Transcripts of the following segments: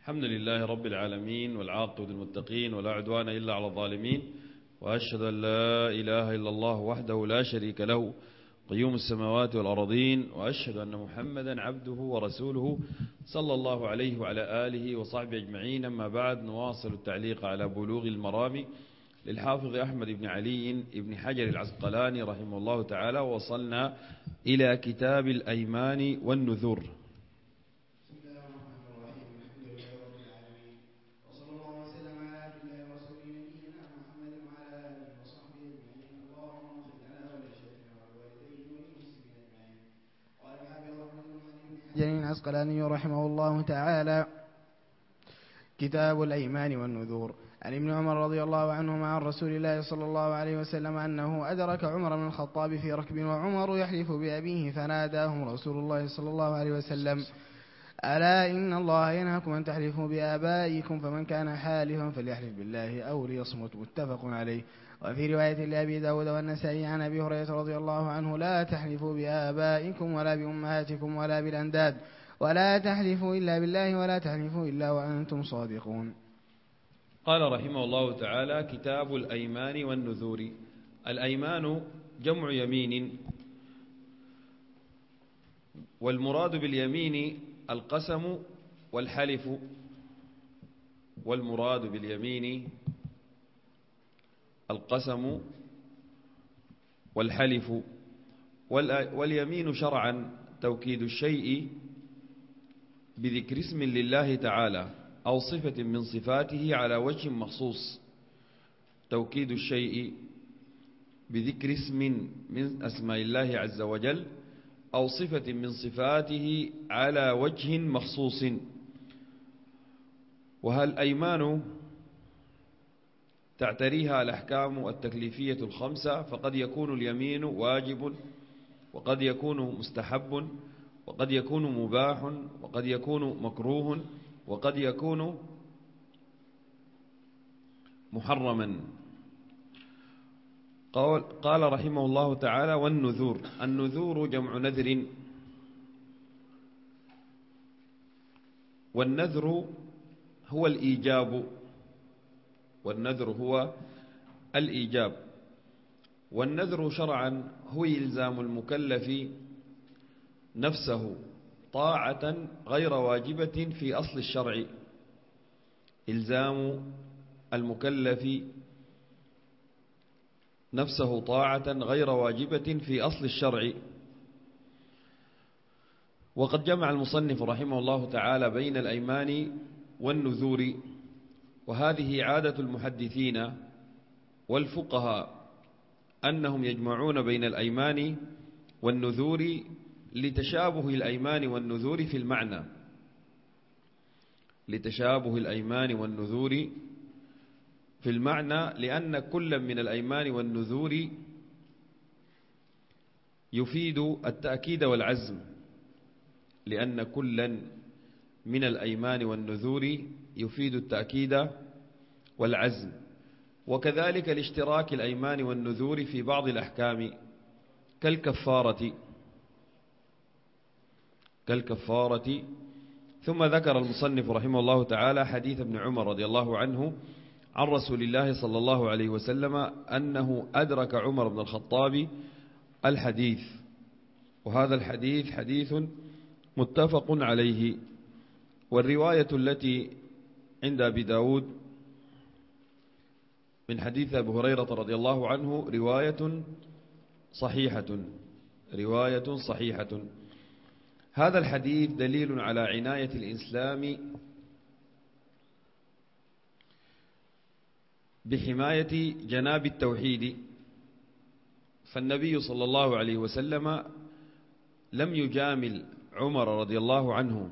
الحمد لله رب العالمين، والعاقبة للمتقين، ولا عدوان إلا على الظالمين، وأشهد أن لا إله إلا الله وحده لا شريك له قيوم السماوات والأرضين، وأشهد أن محمدا عبده ورسوله صلى الله عليه وعلى آله وصحبه أجمعين. أما بعد، نواصل التعليق على بلوغ المرام للحافظ أحمد بن علي بن حجر العسقلاني رحمه الله تعالى، ووصلنا إلى كتاب الأيمان والنذور. العسقلاني رحمه الله تعالى: كتاب الأيمان والنذور. عن ابن عمر رضي الله عنهما عن رسول الله صلى الله عليه وسلم أنه أدرك عمر بن الخطاب في ركب وعمر يحلف بأبيه، فناداهم رسول الله صلى الله عليه وسلم: ألا إن الله ينهاكم أن تحلفوا بآبائكم، فمن كان حالفا فليحلف بالله أو ليصمت. متفق عليه. وفي رواية لأبي داود والنسائي عن أبي هريرة رضي الله عنه: لا تحلفوا بآبائكم ولا بأمهاتكم ولا بالأنداد، ولا تحلفوا إلا بالله، ولا تحلفوا إلا وأنتم صادقون. قال رحمه الله تعالى: كتاب الأيمان والنذور. الأيمان جمع يمين، والمراد باليمين القسم والحلف. والمراد باليمين القسم والحلف. واليمين شرعا توكيد الشيء بذكر اسم لله تعالى أو صفة من صفاته على وجه مخصوص. توكيد الشيء بذكر اسم من أسماء الله عز وجل أو صفة من صفاته على وجه مخصوص. وهالأيمان تعتريها الأحكام التكليفية الخمسة، فقد يكون اليمين واجب، وقد يكون مستحب، وقد يكون مباح، وقد يكون مكروه، وقد يكون محرما. قال رحمه الله تعالى: والنذور. النذور جمع نذر، والنذر هو الإيجاب. والنذر هو الإيجاب. والنذر شرعا هو إلزام المكلف نفسه طاعة غير واجبة في أصل الشرع. إلزام المكلف نفسه طاعة غير واجبة في أصل الشرع. وقد جمع المصنف رحمه الله تعالى بين الأيمان والنذور، وهذه عادة المحدثين والفقهاء أنهم يجمعون بين الأيمان والنذور لتشابه الأيمان والنذور في المعنى. لتشابه الأيمان والنذور في المعنى، لأن كل من الأيمان والنذور يفيد التأكيد والعزم. لأن كل من الأيمان والنذور يفيد التأكيد والعزم. وكذلك لاشتراك الأيمان والنذور في بعض الأحكام كالكفارة. ثم ذكر المصنف رحمه الله تعالى حديث ابن عمر رضي الله عنه عن رسول الله صلى الله عليه وسلم أنه أدرك عمر بن الخطاب الحديث. وهذا الحديث حديث متفق عليه. والرواية التي عند أبي داود من حديث أبي هريرة رضي الله عنه رواية صحيحة. هذا الحديث دليل على عناية الإسلام بحماية جناب التوحيد. فالنبي صلى الله عليه وسلم لم يجامل عمر رضي الله عنه،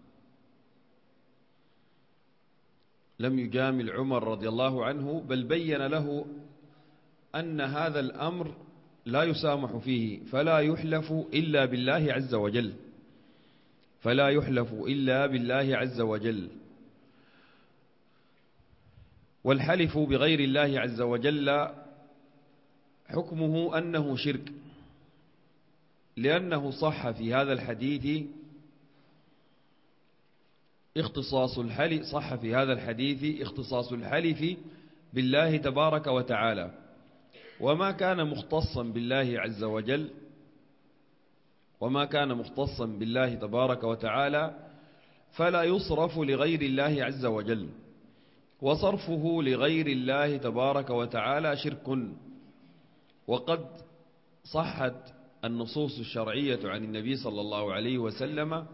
بل بين له أن هذا الأمر لا يسامح فيه، فلا يحلف إلا بالله عز وجل. والحلف بغير الله عز وجل حكمه أنه شرك، لأنه صح في هذا الحديث اختصاص الحلف، صح في هذا الحديث اختصاص الحلف بالله تبارك وتعالى، وما كان مختصا بالله عز وجل وما كان مختصا بالله تبارك وتعالى فلا يصرف لغير الله عز وجل، وصرفه لغير الله تبارك وتعالى شرك. وقد صحت النصوص الشرعية عن النبي صلى الله عليه وسلم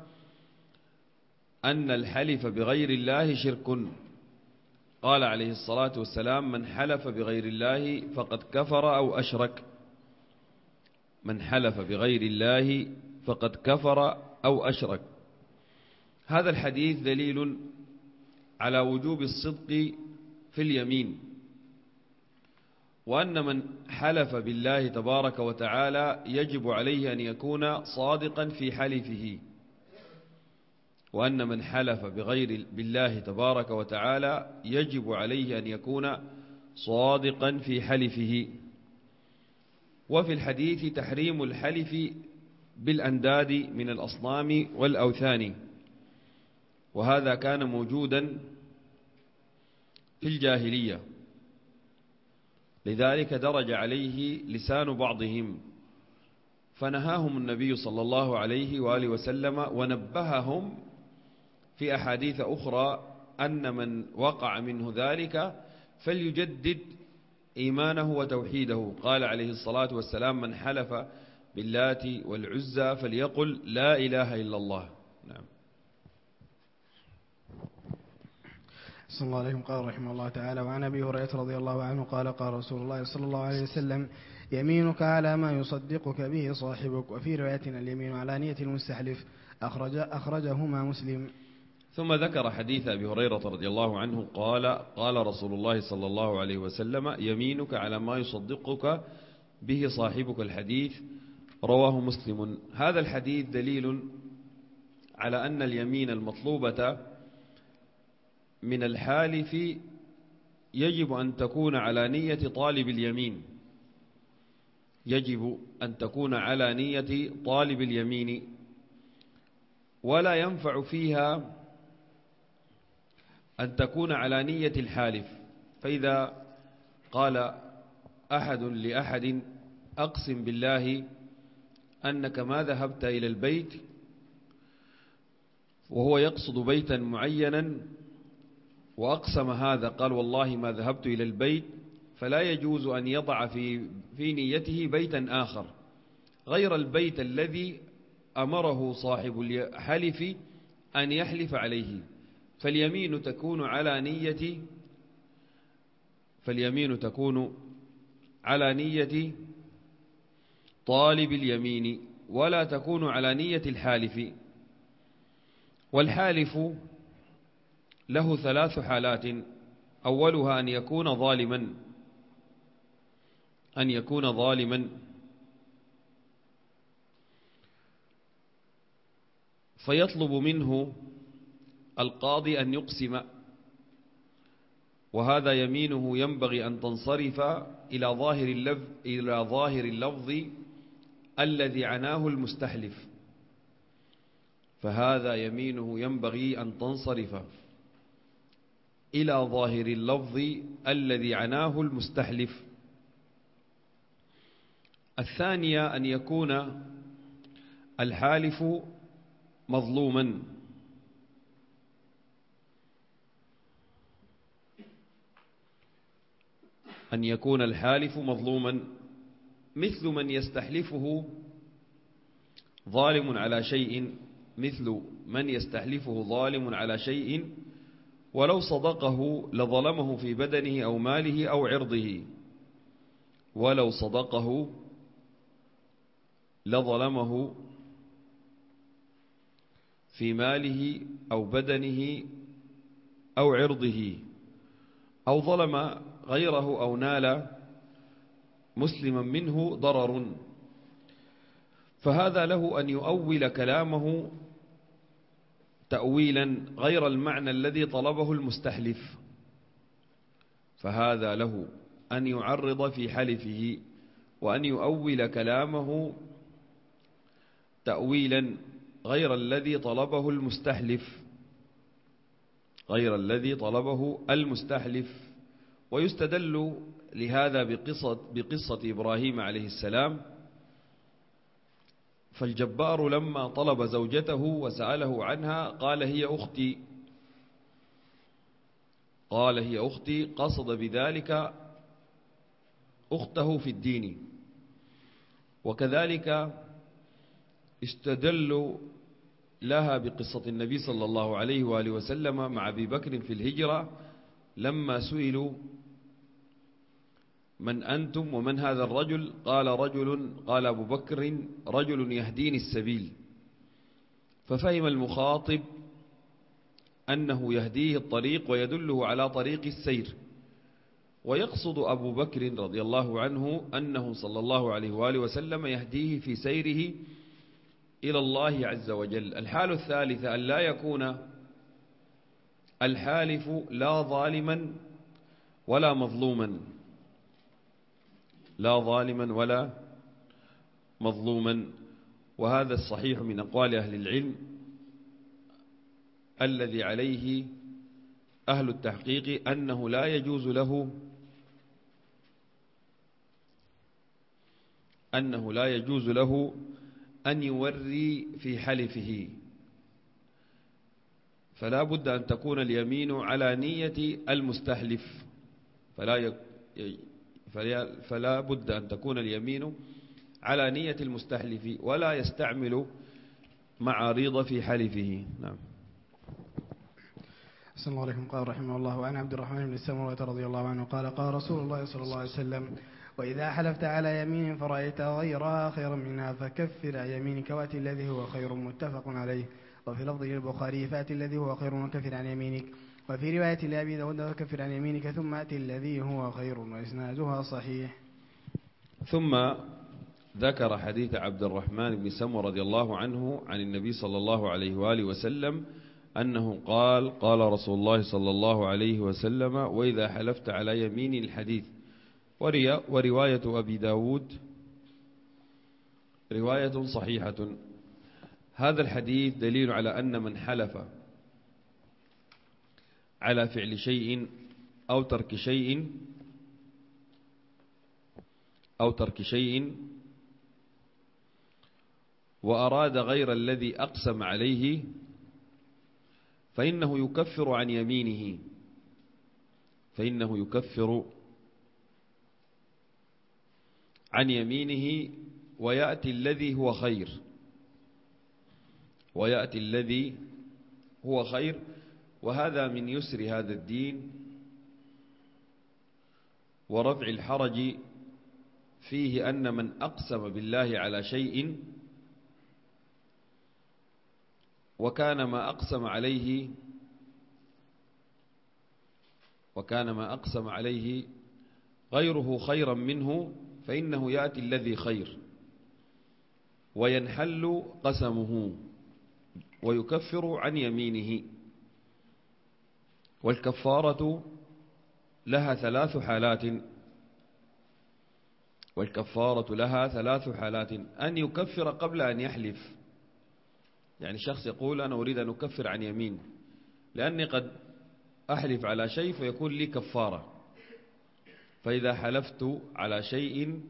أن الحلف بغير الله شرك. قال عليه الصلاة والسلام: من حلف بغير الله فقد كفر أو أشرك. من حلف بغير الله فقد كفر أو أشرك. هذا الحديث دليل على وجوب الصدق في اليمين، وأن من حلف بالله تبارك وتعالى يجب عليه أن يكون صادقا في حلفه، وأن من حلف بغير بالله تبارك وتعالى يجب عليه أن يكون صادقا في حلفه. وفي الحديث تحريم الحلف بالأنداد من الأصنام والأوثان، وهذا كان موجودا في الجاهلية، لذلك درج عليه لسان بعضهم، فنهاهم النبي صلى الله عليه وآله وسلم ونبههم في أحاديث أخرى أن من وقع منه ذلك فليجدد إيمانه وتوحيده. قال عليه الصلاة والسلام: من حلف باللات والعزى فليقل لا إله إلا الله. نعم. صلى الله عليه قال رحمه الله تعالى: وعن أبي هريرة رضي الله عنه قال: قال رسول الله صلى الله عليه وسلم: يمينك على ما يصدقك به صاحبك. وفي رواية: اليمين على نية المستحلف. أخرجهما مسلم. ثم ذكر حديث أبي هريرة رضي الله عنه قال: قال رسول الله صلى الله عليه وسلم: يمينك على ما يصدقك به صاحبك. الحديث رواه مسلم. هذا الحديث دليل على أن اليمين المطلوبة من الحالف يجب أن تكون على نية طالب اليمين، يجب أن تكون على نية طالب اليمين، ولا ينفع فيها أن تكون على نية الحالف. فإذا قال أحد لأحد: أقسم بالله أنك ما ذهبت إلى البيت، وهو يقصد بيتا معينا، وأقسم هذا قال: والله ما ذهبت إلى البيت، فلا يجوز أن يضع في نيته بيتا آخر غير البيت الذي أمره صاحب الحلف أن يحلف عليه. فاليمين تكون على نية طالب اليمين، ولا تكون على نية الحالف. والحالف له 3 حالات: أولها أن يكون ظالما فيطلب منه القاضي أن يقسم، وهذا يمينه ينبغي أن تنصرف إلى ظاهر اللفظ الذي عناه المستحلف، فهذا يمينه ينبغي أن تنصرف إلى ظاهر اللفظ الذي عناه المستحلف. الثانية أن يكون الحالف مظلوما، أن يكون الحالف مظلوما، مثل من يستحلفه ظالم على شيء ولو صدقه لظلمه في بدنه أو ماله أو عرضه، ولو صدقه لظلمه في ماله أو بدنه أو عرضه، أو ظلم غيره أو نال مسلما منه ضرر، فهذا له أن يؤول كلامه تأويلا غير المعنى الذي طلبه المستحلف، فهذا له أن يعرض في حلفه وأن يؤول كلامه تأويلا غير الذي طلبه المستحلف. غير الذي طلبه المستحلف. ويستدل لهذا بقصة إبراهيم عليه السلام. فالجبار لما طلب زوجته وسأله عنها قال هي أختي، قصد بذلك أخته في الدين. وكذلك استدلوا لها بقصة النبي صلى الله عليه وآله وسلم مع أبي بكر في الهجرة لما سئلوا من أنتم ومن هذا الرجل؟ قال أبو بكر رجل يهديني السبيل. ففهم المخاطب أنه يهديه الطريق ويدله على طريق السير، ويقصد أبو بكر رضي الله عنه أنه صلى الله عليه وآله وسلم يهديه في سيره إلى الله عز وجل. الحال الثالثة أن لا يكون الحالف لا ظالما ولا مظلوما، وهذا الصحيح من أقوال أهل العلم الذي عليه أهل التحقيق أنه لا يجوز له أن يوري في حلفه، فلا بد أن تكون اليمين على نية المستحلف، فلا بد أن تكون اليمين على نية المستحلف ولا يستعمل معاريض في حلفه. نعم. أحسن الله عليكم. قال رحمه الله: وعن عبد الرحمن بن سمرة رضي الله عنه قال رسول الله صلى الله عليه وسلم: وإذا حلفت على يمين فرأيت غيرها خيرا منها فكفر عن يمينك وأت الذي هو خير. متفق عليه. وفي لفظ للبخاري: فأت الذي هو خير وكفر عن يمينك. وفي رواية لأبي داود: وكفر عن يمينك ثم أت الذي هو خير. وإسنادها صحيح. ثم ذكر حديث عبد الرحمن بن سمرة رضي الله عنه عن النبي صلى الله عليه وآله وسلم أنه قال رسول الله صلى الله عليه وسلم: وإذا حلفت على يمين الحديث. ورواية أبي داود رواية صحيحة. هذا الحديث دليل على أن من حلف على فعل شيء أو ترك شيء وأراد غير الذي أقسم عليه فإنه يكفر عن يمينه ويأتي الذي هو خير. وهذا من يسر هذا الدين ورفع الحرج فيه، أن من أقسم بالله على شيء وكان ما أقسم عليه غيره خيرا منه فإنه يأتي الذي خير وينحل قسمه ويكفر عن يمينه. والكفارة لها ثلاث حالات. أن يكفر قبل أن يحلف، يعني شخص يقول أنا أريد أن أكفر عن يمين لأني قد أحلف على شيء فيكون لي كفارة، فإذا حلفت على شيء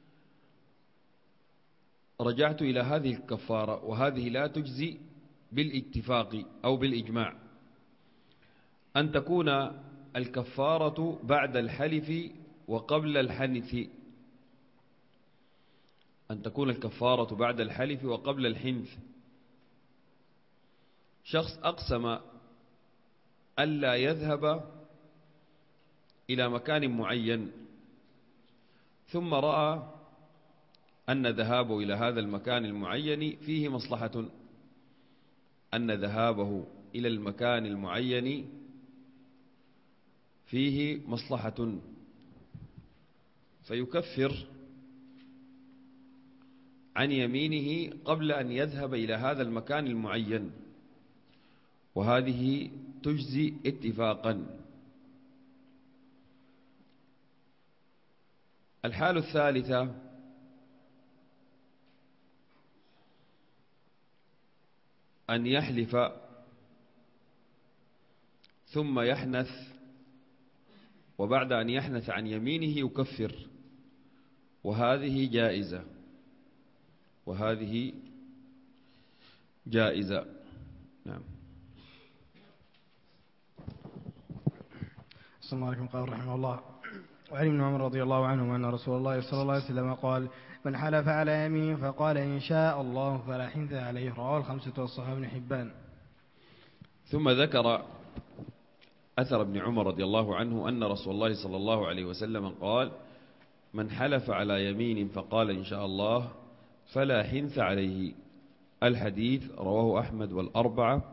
رجعت إلى هذه الكفارة، وهذه لا تجزي بالاتفاق أو بالإجماع. أن تكون الكفارة بعد الحلف وقبل الحنث. شخص أقسم ألا يذهب إلى مكان معين ثم رأى أن ذهابه إلى هذا المكان المعين فيه مصلحة، فيكفر عن يمينه قبل أن يذهب إلى هذا المكان المعين، وهذه تجزي اتفاقا. الحال الثالثة أن يحلف ثم يحنث، وبعد أن يحنث عن يمينه يكفر، وهذه جائزة، وهذه جائزة. نعم. صلى الله عليه وسلم رحمه الله. وعن ابن عمر رضي الله عنهما أن رسول الله صلى الله عليه وسلم قال: من حلف على يمين فقال إن شاء الله فلا حنث عليه. رواه الخمسة والصحيح ابن حبان. ثم ذكر أثر ابن عمر رضي الله عنه أن رسول الله صلى الله عليه وسلم قال: من حلف على يمين فقال إن شاء الله فلا حنث عليه. الحديث رواه أحمد والأربعة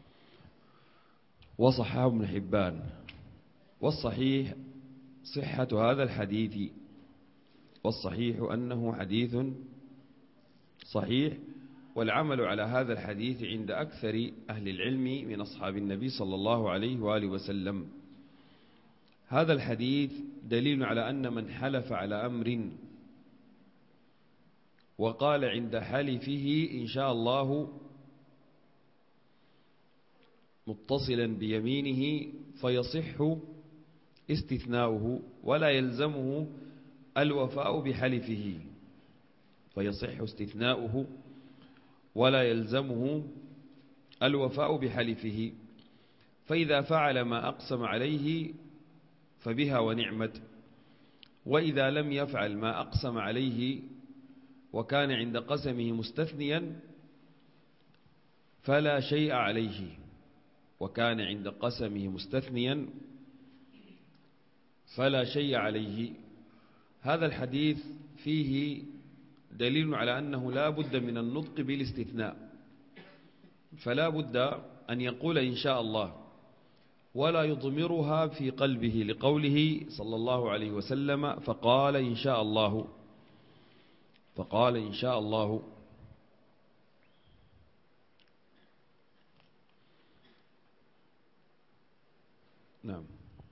وصححه ابن حبان. والصحيح صحة هذا الحديث، والصحيح أنه حديث صحيح، والعمل على هذا الحديث عند أكثر أهل العلم من أصحاب النبي صلى الله عليه وآله وسلم. هذا الحديث دليل على أن من حلف على أمر وقال عند حلفه إن شاء الله متصلا بيمينه فيصح استثناؤه ولا يلزمه الوفاء بحلفه، فيصح استثناؤه ولا يلزمه الوفاء بحلفه. فإذا فعل ما أقسم عليه فبها ونعمت، وإذا لم يفعل ما أقسم عليه وكان عند قسمه مستثنيا فلا شيء عليه، وكان عند قسمه مستثنيا فلا شيء عليه. هذا الحديث فيه دليل على أنه لا بد من النطق بالاستثناء، فلا بد أن يقول إن شاء الله ولا يضمرها في قلبه، لقوله صلى الله عليه وسلم: فقال إن شاء الله، فقال إن شاء الله. نعم.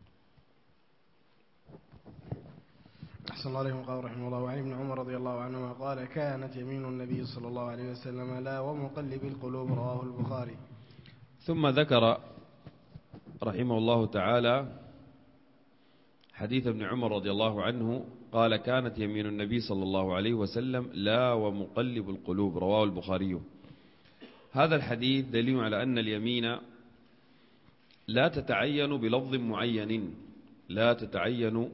أحسن الله عليكم. قال رحمه الله: وعن ابن عمر رضي الله عنهما قال: كانت يمين النبي صلى الله عليه وسلم لا ومقلب القلوب. رواه البخاري. ثم ذكر رحمه الله تعالى حديث ابن عمر رضي الله عنه قال: كانت يمين النبي صلى الله عليه وسلم لا ومقلب القلوب. رواه البخاري. هذا الحديث دليل على أن اليمين لا تتعين بلفظ معين، لا تتعين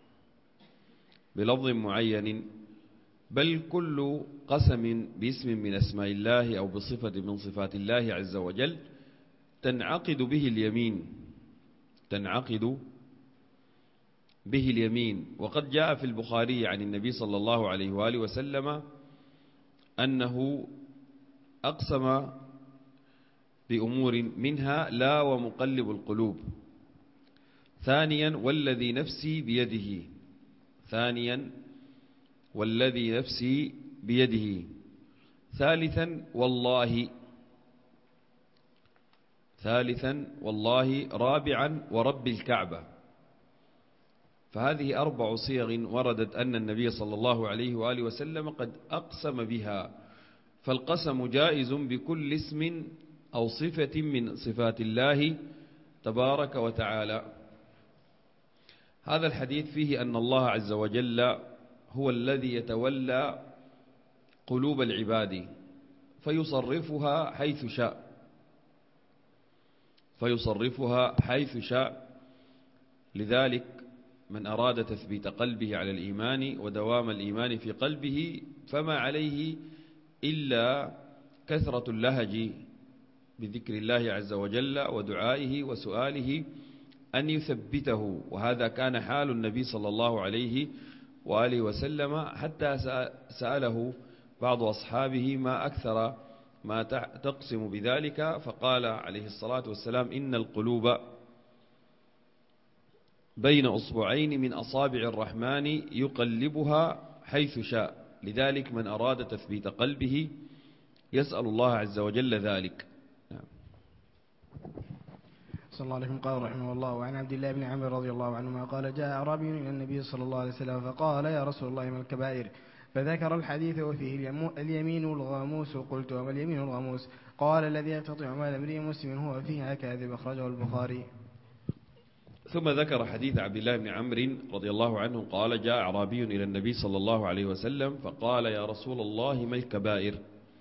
بلفظ معين، بل كل قسم باسم من أسماء الله أو بصفة من صفات الله عز وجل تنعقد به اليمين، تنعقد به اليمين. وقد جاء في البخاري عن النبي صلى الله عليه وآله وسلم أنه أقسم بأمور منها لا ومقلب القلوب، ثانيا والذي نفسي بيده، ثانيا والذي نفسي بيده، ثالثا والله، ثالثا والله، رابعا ورب الكعبة. فهذه 4 صيغ وردت أن النبي صلى الله عليه وآله وسلم قد أقسم بها، فالقسم جائز بكل اسم أو صفة من صفات الله تبارك وتعالى. هذا الحديث فيه أن الله عز وجل هو الذي يتولى قلوب العباد فيصرفها حيث شاء، فيصرفها حيث شاء. لذلك من أراد تثبيت قلبه على الإيمان ودوام الإيمان في قلبه فما عليه إلا كثرة اللهج بذكر الله عز وجل ودعائه وسؤاله أن يثبته. وهذا كان حال النبي صلى الله عليه وآله وسلم، حتى سأله بعض أصحابه ما أكثر ما تقسم بذلك، فقال عليه الصلاة والسلام: إن القلوب بين أصبعين من أصابع الرحمن يقلبها حيث شاء. لذلك من أراد تثبيت قلبه يسأل الله عز وجل ذلك. صلى الله عليه وسلم. قال رحمه الله: وعن عبد الله بن عمرو رضي الله عنهما قال: جاء أعرابي إلى النبي صلى الله عليه وسلم فقال: يا رسول الله ما الكبائر؟ فذكر الحديث وفيه اليمين الغموس. قلت: وما اليمين الغموس؟ قال: الذي يقتطع مال امرئ مسلم هو فيها كاذب. أخرجه البخاري. ثم ذكر حديث عبد الله بن عمرو رضي الله عنه قال: جاء أعرابي إلى النبي صلى الله عليه وسلم فقال: يا رسول الله ما الكبائر؟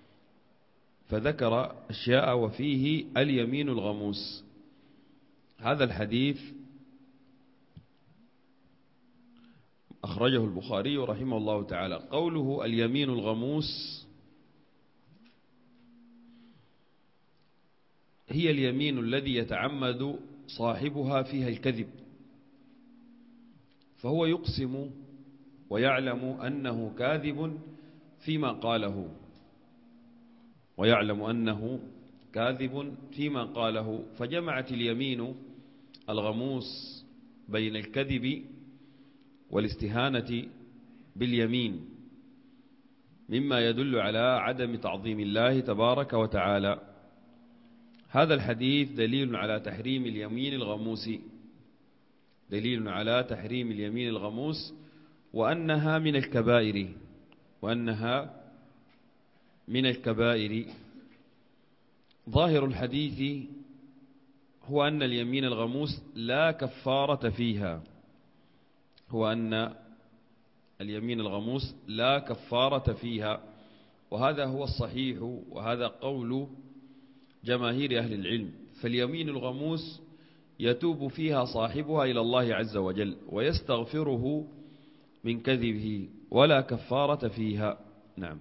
فذكر أشياء وفيه اليمين الغموس. هذا الحديث أخرجه البخاري رحمه الله تعالى. قوله اليمين الغموس هي اليمين الذي يتعمد صاحبها فيها الكذب، فهو يقسم ويعلم أنه كاذب فيما قاله، فجمعت اليمين الغموس بين الكذب والاستهانة باليمين، مما يدل على عدم تعظيم الله تبارك وتعالى. هذا الحديث دليل على تحريم اليمين الغموس، وأنها من الكبائر. ظاهر الحديث هو أن اليمين الغموس لا كفارة فيها، وهذا هو الصحيح، وهذا قول جماهير أهل العلم. فاليمين الغموس يتوب فيها صاحبها إلى الله عز وجل ويستغفره من كذبه، ولا كفارة فيها. نعم.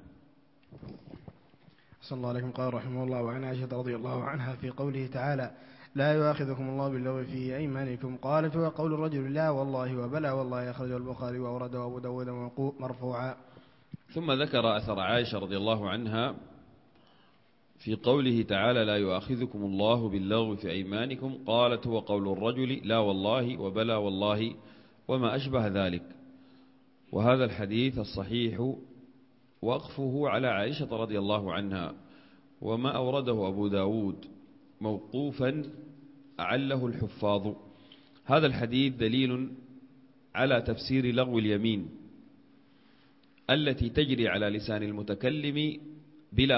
صلى الله عليكم. قال رحمه الله: وعن عائشة رضي الله عنها في قوله تعالى: لا يؤاخذكم الله باللغو في أيمانكم، قالت: هو قول الرجل لا والله وبلى والله، أخرجه البخاري وأورده أبو داود مرفوعا. ثم ذكر أثر عائشة رضي الله عنها في قوله تعالى: لا يؤاخذكم الله باللغو في أيمانكم، قالت: هو قول الرجل لا والله وبلى والله وما أشبه ذلك. وهذا الحديث الصحيح وقفه على عائشة رضي الله عنها، وما أورده أبو داود موقوفا أعله الحفاظ. هذا الحديث دليل على تفسير لغو اليمين التي تجري على لسان المتكلم بلا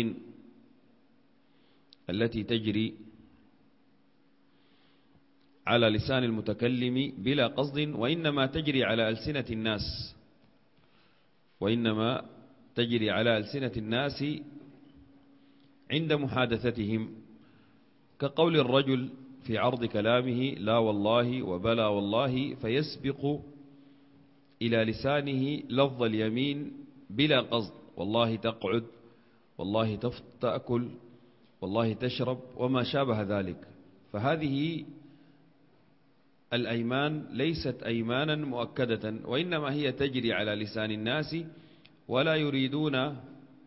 قصد، وإنما تجري على ألسنة الناس عند محادثتهم، كقول الرجل في عرض كلامه لا والله وبلى والله، فيسبق إلى لسانه لفظ اليمين بلا قصد: والله تقعد، والله تأكل، والله تشرب، وما شابه ذلك. فهذه الأيمان ليست أيمانا مؤكدة، وإنما هي تجري على لسان الناس ولا يريدون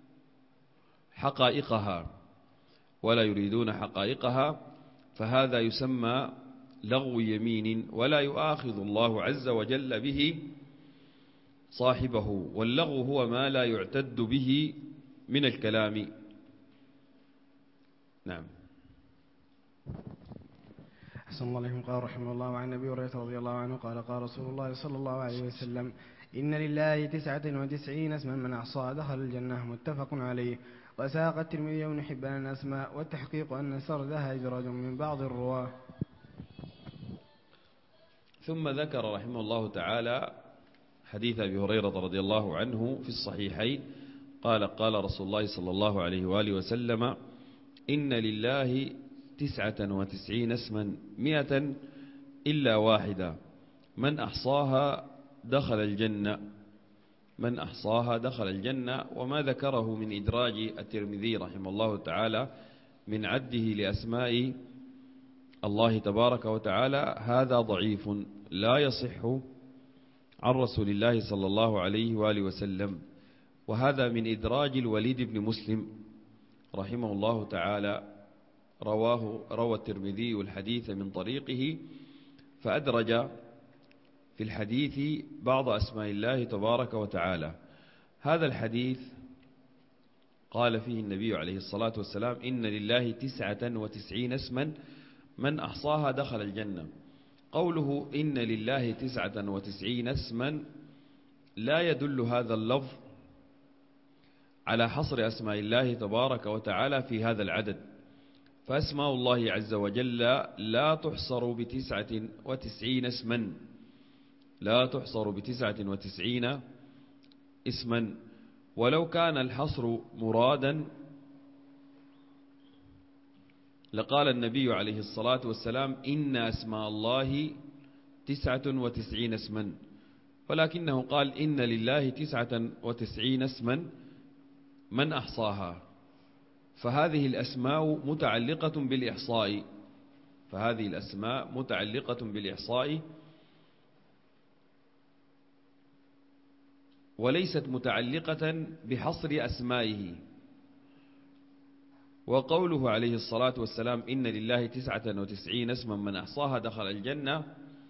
حقائقها، فهذا يسمى لغو يمين، ولا يؤاخذ الله عز وجل به صاحبه. واللغو هو ما لا يعتد به من الكلام. نعم. أحسن الله عليكم. قال رحمه الله: وعن أبي هريرة رضي الله عنه قال: قال رسول الله صلى الله عليه وسلم: إن لله 99 اسما من أحصاها دخل الجنة، متفق عليه. وساق الترمذي وابن حبان الأسماء، والتحقيق أن سردها إدراج من بعض الرواه. ثم ذكر رحمه الله تعالى حديث أبي هريرة رضي الله عنه في الصحيحين قال: قال رسول الله صلى الله عليه وآله وسلم: إن لله 99 اسما 100 إلا واحدة، من أحصاها دخل الجنة. وما ذكره من إدراج الترمذي رحمه الله تعالى من عده لأسماء الله تبارك وتعالى هذا ضعيف لا يصح عن رسول الله صلى الله عليه وآله وسلم. وهذا من إدراج الوليد بن مسلم رحمه الله تعالى، روى الترمذي الحديث من طريقه، فأدرج في الحديث بعض أسماء الله تبارك وتعالى. هذا الحديث قال فيه النبي عليه الصلاة والسلام: إن لله 99 اسما من أحصاها دخل الجنة. قوله إن لله 99 اسما لا يدل هذا اللفظ على حصر أسماء الله تبارك وتعالى في هذا العدد، فأسماء الله عز وجل لا تحصر ب99 اسما، لا تحصر ب99 اسما. ولو كان الحصر مرادا لقال النبي عليه الصلاة والسلام إن أسماء الله 99 اسما، ولكنه قال إن لله 99 اسما من أحصاها. فهذه الأسماء متعلقة بالإحصاء، فهذه الأسماء متعلقة بالإحصاء وليست متعلقة بحصر أسمائه. وقوله عليه الصلاة والسلام إن لله 99 اسما من أحصاها دخل الجنة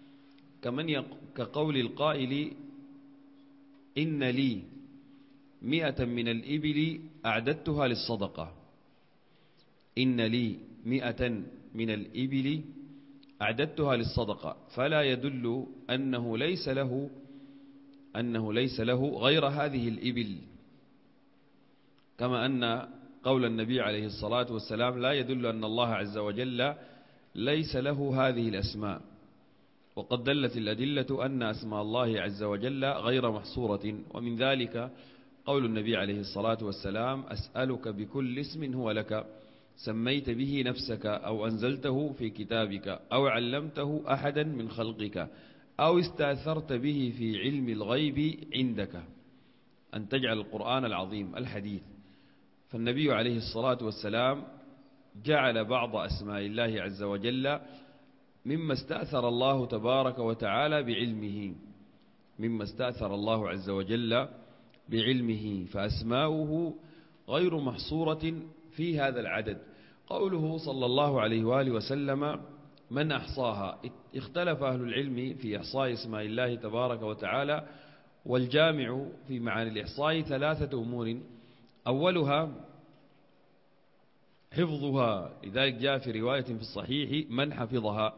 كقول القائل إن لي 100 من الإبل أعددتها للصدقة، إن لي 100 من الإبل أعددتها للصدقة، فلا يدل أنه ليس له غير هذه الإبل، كما أن قول النبي عليه الصلاة والسلام لا يدل أن الله عز وجل ليس له هذه الأسماء. وقد دلت الأدلة أن أسماء الله عز وجل غير محصورة، ومن ذلك قول النبي عليه الصلاة والسلام أسألك بكل اسم هو لك سميت به نفسك أو أنزلته في كتابك أو علمته أحدا من خلقك أو استأثرت به في علم الغيب عندك أن تجعل القرآن العظيم الحديث. فالنبي عليه الصلاة والسلام جعل بعض أسماء الله عز وجل مما استأثر الله تبارك وتعالى بعلمه، مما استأثر الله عز وجل بعلمه، فأسماؤه غير محصورة في هذا العدد. قوله صلى الله عليه وآله وسلم من أحصاها، اختلف أهل العلم في إحصاء اسماء الله تبارك وتعالى، والجامع في معاني الإحصاء 3 أمور: أولها حفظها، لذلك جاء في رواية في الصحيح من حفظها.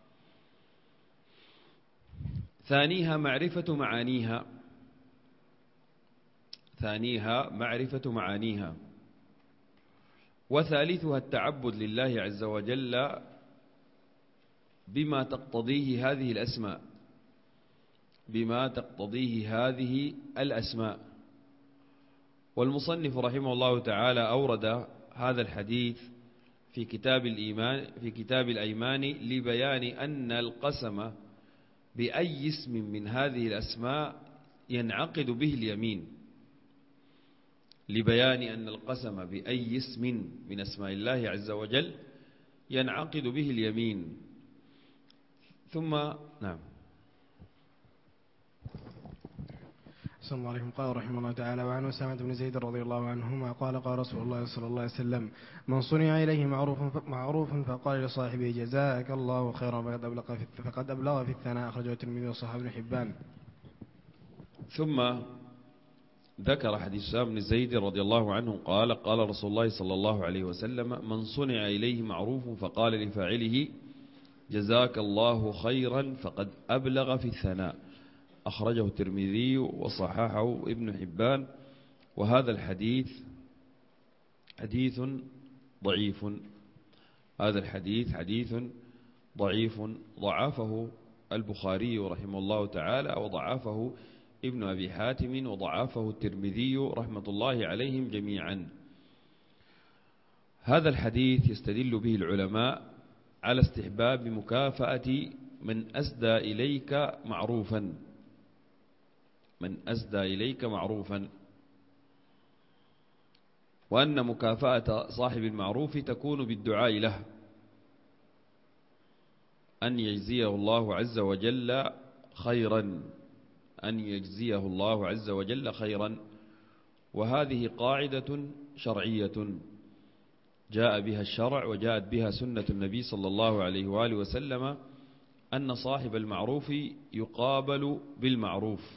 ثانيها معرفة معانيها. وثالثها التعبد لله عز وجل بما تقتضيه هذه الأسماء. والمصنف رحمه الله تعالى أورد هذا الحديث في كتاب الأيمان لبيان أن القسم بأي اسم من هذه الأسماء ينعقد به اليمين، لبيان أن القسم بأي اسم من أسماء الله عز وجل ينعقد به اليمين. ثم نعم. صلى الله عليه وسلم قال رحمه الله تعالى: وعن أسامة بن زيد رضي الله عنهما قال: قال رسول الله صلى الله عليه وسلم: من صنع إليه معروف فقال لصاحبه جزاك الله خيرا فقد أبلغ في الثناء. أخرجه الترمذي وصححه ابن حبان. ثم ذكر حديث أسامة بن زيد رضي الله عنه قال: قال رسول الله صلى الله عليه وسلم: من صنع إليه معروف فقال لفاعله جزاك الله خيرا فقد أبلغ في الثناء. أخرجه الترمذي وصححه ابن حبان. وهذا الحديث حديث ضعيف، هذا الحديث حديث ضعيف ضعفه البخاري رحمه الله تعالى، وضعفه ابن أبي حاتم، وضعفه الترمذي رحمة الله عليهم جميعا. هذا الحديث يستدل به العلماء على استحباب مكافأة من أسدى إليك معروفا، من أسدى إليك معروفا، وأن مكافأة صاحب المعروف تكون بالدعاء له أن يجزيه الله عز وجل خيرا، أن يجزيه الله عز وجل خيرا. وهذه قاعدة شرعية جاء بها الشرع وجاءت بها سنة النبي صلى الله عليه وآله وسلم، أن صاحب المعروف يقابل بالمعروف،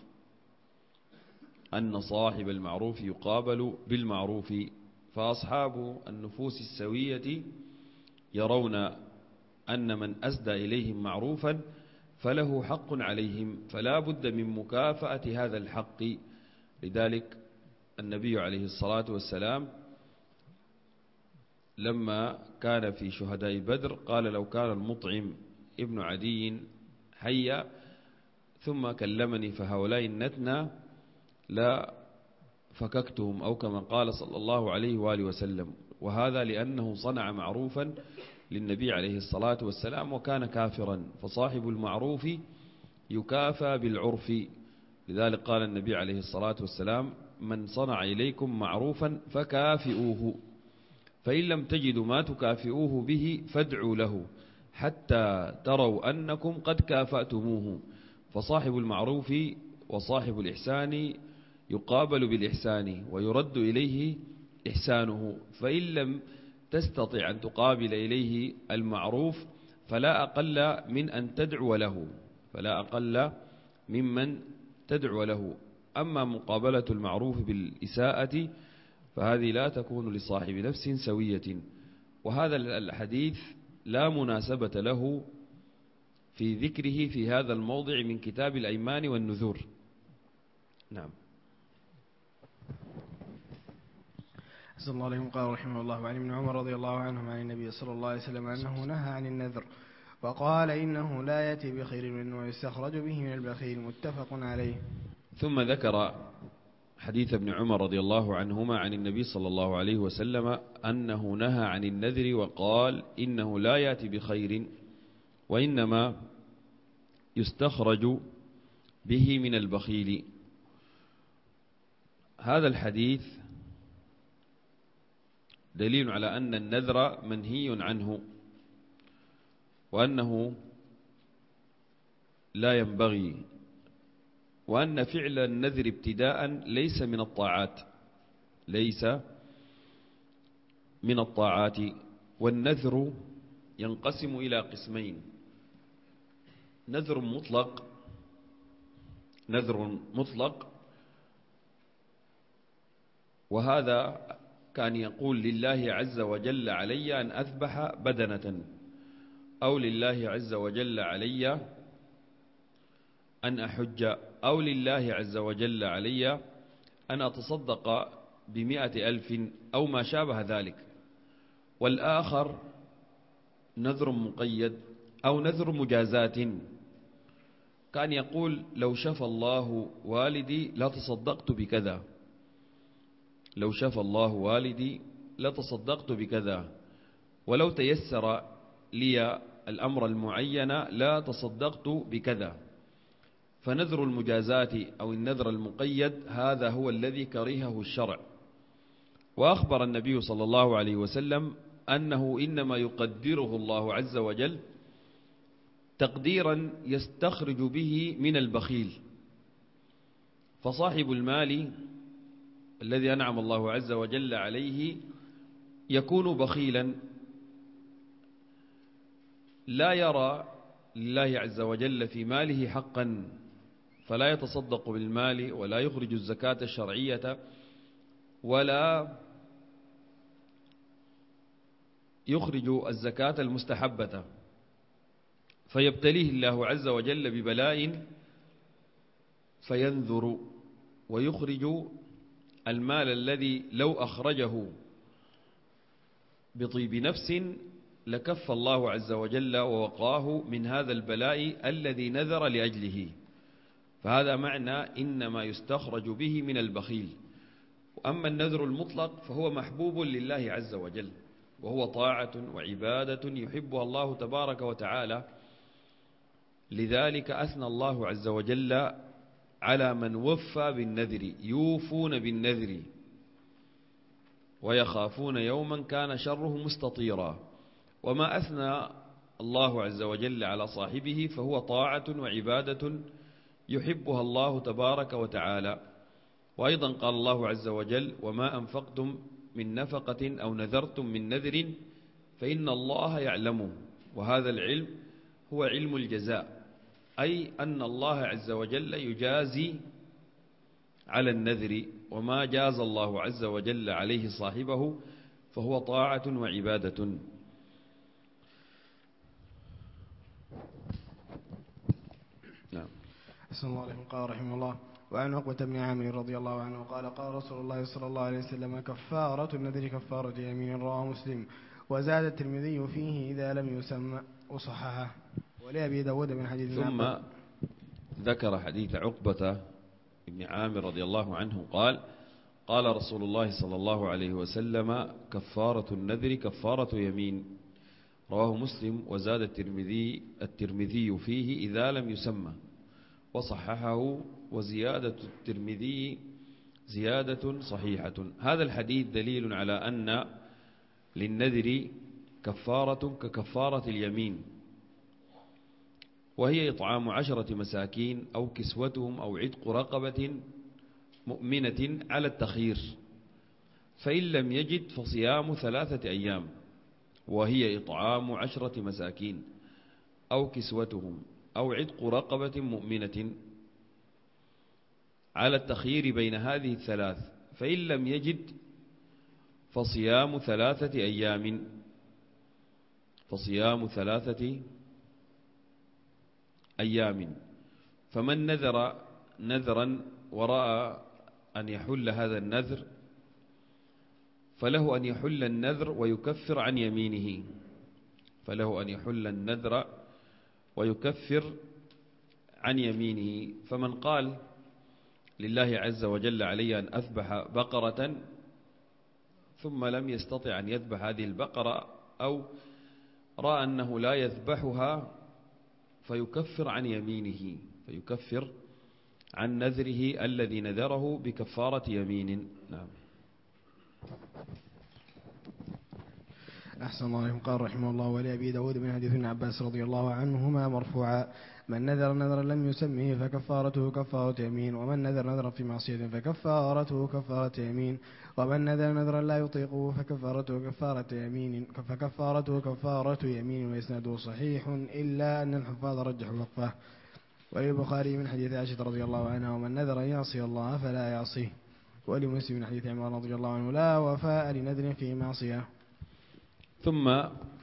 أن صاحب المعروف يقابل بالمعروف. فأصحاب النفوس السوية يرون أن من أسدى إليهم معروفا فله حق عليهم، فلا بد من مكافأة هذا الحق. لذلك النبي عليه الصلاة والسلام لما كان في شهداء بدر قال لو كان المطعم ابن عدي حيا ثم كلمني فهؤلاء النتنى لا فككتهم، أو كما قال صلى الله عليه وآله وسلم. وهذا لأنه صنع معروفا للنبي عليه الصلاة والسلام وكان كافرا، فصاحب المعروف يكافى بالعرف. لذلك قال النبي عليه الصلاة والسلام من صنع إليكم معروفا فكافئوه، فإن لم تجدوا ما تكافئوه به فادعوا له حتى تروا أنكم قد كافأتموه. فصاحب المعروف وصاحب الإحسان يقابل بالإحسان ويرد إليه إحسانه، فإن لم تستطع أن تقابل إليه المعروف فلا أقل من أن تدعو له، فلا أقل ممن تدعو له. أما مقابلة المعروف بالإساءة فهذه لا تكون لصاحب نفس سوية. وهذا الحديث لا مناسبة له في ذكره في هذا الموضع من كتاب الأيمان والنذور. نعم. أحسن الله عليهم. قال رحمه الله عن ابن عمر رضي الله عنهما عن النبي صلى الله عليه وسلم أنه نهى عن النذر وقال إنه لا يأتي بخير منه ويستخرج به من البخيل، متفق عليه. ثم ذكر حديث ابن عمر رضي الله عنهما عن النبي صلى الله عليه وسلم أنه نهى عن النذر وقال إنه لا يأتي بخير وإنما يستخرج به من البخيل. هذا الحديث دليل على أن النذر منهي عنه، وأنه لا ينبغي، وأن فعل النذر ابتداء ليس من الطاعات، ليس من الطاعات. والنذر ينقسم إلى قسمين: نذر مطلق، وهذا كان يقول لله عز وجل علي أن أذبح بدنة، أو لله عز وجل علي أن أحج، أو لله عز وجل علي أن أتصدق ب100,000 أو ما شابه ذلك. والآخر نذر مقيد أو نذر مجازات، كان يقول لو شفى الله والدي لتصدقت بكذا، لو شفى الله والدي لتصدقت بكذا، ولو تيسر لي الأمر المعين لا تصدقت بكذا. فنذر المجازات أو النذر المقيد هذا هو الذي كرهه الشرع. وأخبر النبي صلى الله عليه وسلم أنه إنما يقدره الله عز وجل تقديرا يستخرج به من البخيل. فصاحب المال الذي أنعم الله عز وجل عليه يكون بخيلا، لا يرى لله عز وجل في ماله حقا، فلا يتصدق بالمال ولا يخرج الزكاة الشرعية ولا يخرج الزكاة المستحبة، فيبتليه الله عز وجل ببلاء فينذر ويخرج المال الذي لو أخرجه بطيب نفس لكف الله عز وجل ووقاه من هذا البلاء الذي نذر لأجله. فهذا معنى إنما يستخرج به من البخيل. وأما النذر المطلق فهو محبوب لله عز وجل، وهو طاعة وعبادة يحبها الله تبارك وتعالى. لذلك أثنى الله عز وجل على من وفى بالنذر، يوفون بالنذر ويخافون يوما كان شره مستطيرا. وما أثنى الله عز وجل على صاحبه فهو طاعة وعبادة يحبها الله تبارك وتعالى. وأيضا قال الله عز وجل وما أنفقتم من نفقة أو نذرتم من نذر فإن الله يعلمه. وهذا العلم هو علم الجزاء، أي أن الله عز وجل يجازي على النذر، وما جاز الله عز وجل عليه صاحبه فهو طاعة وعبادة. نعم. أحسن الله عليكم. قال رحمه الله وعن عقبة بن عامر رضي الله عنه قال قال رسول الله صلى الله عليه وسلم كفارة النذر كفارة يمين، رواه مسلم. وزاد الترمذي فيه إذا لم يسمى وصححه. ولأبي داود من حديث ثم ذكر حديث عقبة بن عامر رضي الله عنه قال قال رسول الله صلى الله عليه وسلم كفارة النذر كفارة يمين، رواه مسلم. وزاد الترمذي فيه إذا لم يسمى وصححه. وزيادة الترمذي زيادة صحيحة. هذا الحديث دليل على أن للنذر كفارة ككفارة اليمين، وهي إطعام 10 مساكين أو كسوتهم أو عتق رقبة مؤمنة على التخيير، فإن لم يجد فصيام 3 أيام، وهي إطعام 10 مساكين أو كسوتهم أو عتق رقبة مؤمنة على التخيير بين هذه الثلاث، فإن لم يجد فصيام 3 أيام. فصيام 3 أيام. فمن نذر نذرا ورأى أن يحل هذا النذر فله أن يحل النذر ويكفر عن يمينه. فله أن يحل النذر ويكفر عن يمينه. فمن قال لله عز وجل علي أن أذبح بقرة ثم لم يستطع أن يذبح هذه البقرة، أو رأى أنه لا يذبحها، فيكفر عن يمينه، فيكفر عن نذره الذي نذره بكفارة يمين. نعم. أحسن الله عليكم. قال رحمه الله ولأبي داود من حديث ابن عباس رضي الله عنهما مرفوعا من نذر نذرا لم يسمه فكفارته كفارة يمين، ومن نذر نذرا في معصية فكفارته كفارة يمين، ومن نذر نذرا لا يطيقه فكفارته كفارة يمين. وإسناده صحيح إلا أن الحفاظ رجحوا وقفه. وللبخاري من حديث عائشة رضي الله عنها ومن نذر أن يعصي الله فلا يعصيه. ولمسلم من حديث عمران رضي الله عنه لا وفاء لنذر في معصية. ثم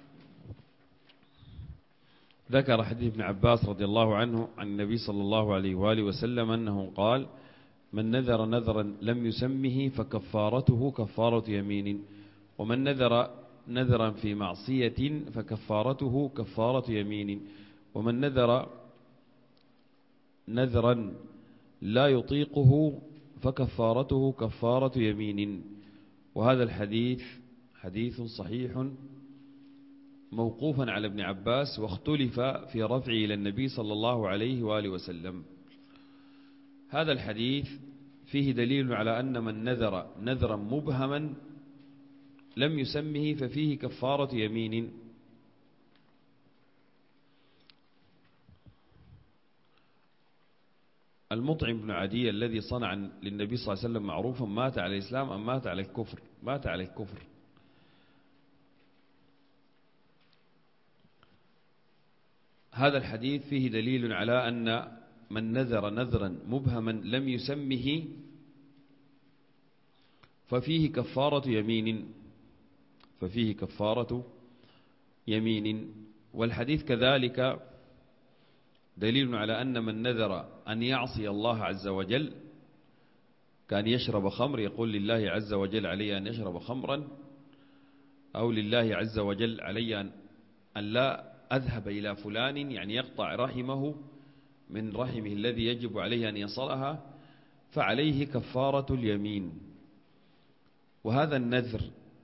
ذكر حديث ابن عباس رضي الله عنه عن النبي صلى الله عليه وآله وسلم أنه قال من نذر نذرا لم يسمه فكفارته كفارة يمين، ومن نذر نذرا في معصية فكفارته كفارة يمين، ومن نذر نذرا لا يطيقه فكفارته كفارة يمين. وهذا الحديث حديث صحيح موقوفا على ابن عباس، واختلف في رفعه إلى النبي صلى الله عليه وآله وسلم. هذا الحديث فيه دليل على أن من نذر نذرا مبهما لم يسمه ففيه كفارة يمين. المطعم بن عدي الذي صنع للنبي صلى الله عليه وسلم معروفا مات على الإسلام أم مات على الكفر؟ مات على الكفر. هذا الحديث فيه دليل على أن من نذر نذرا مبهما لم يسمه ففيه كفارة يمين، ففيه كفارة يمين. والحديث كذلك دليل على أن من نذر أن يعصي الله عز وجل كان يشرب خمر، يقول لله عز وجل علي أن يشرب خمرا، أو لله عز وجل علي أن لا أذهب إلى فلان، يعني يقطع رحمه من رحمه الذي يجب عليه أن يصلها، فعليه كفارة اليمين. وهذا النذر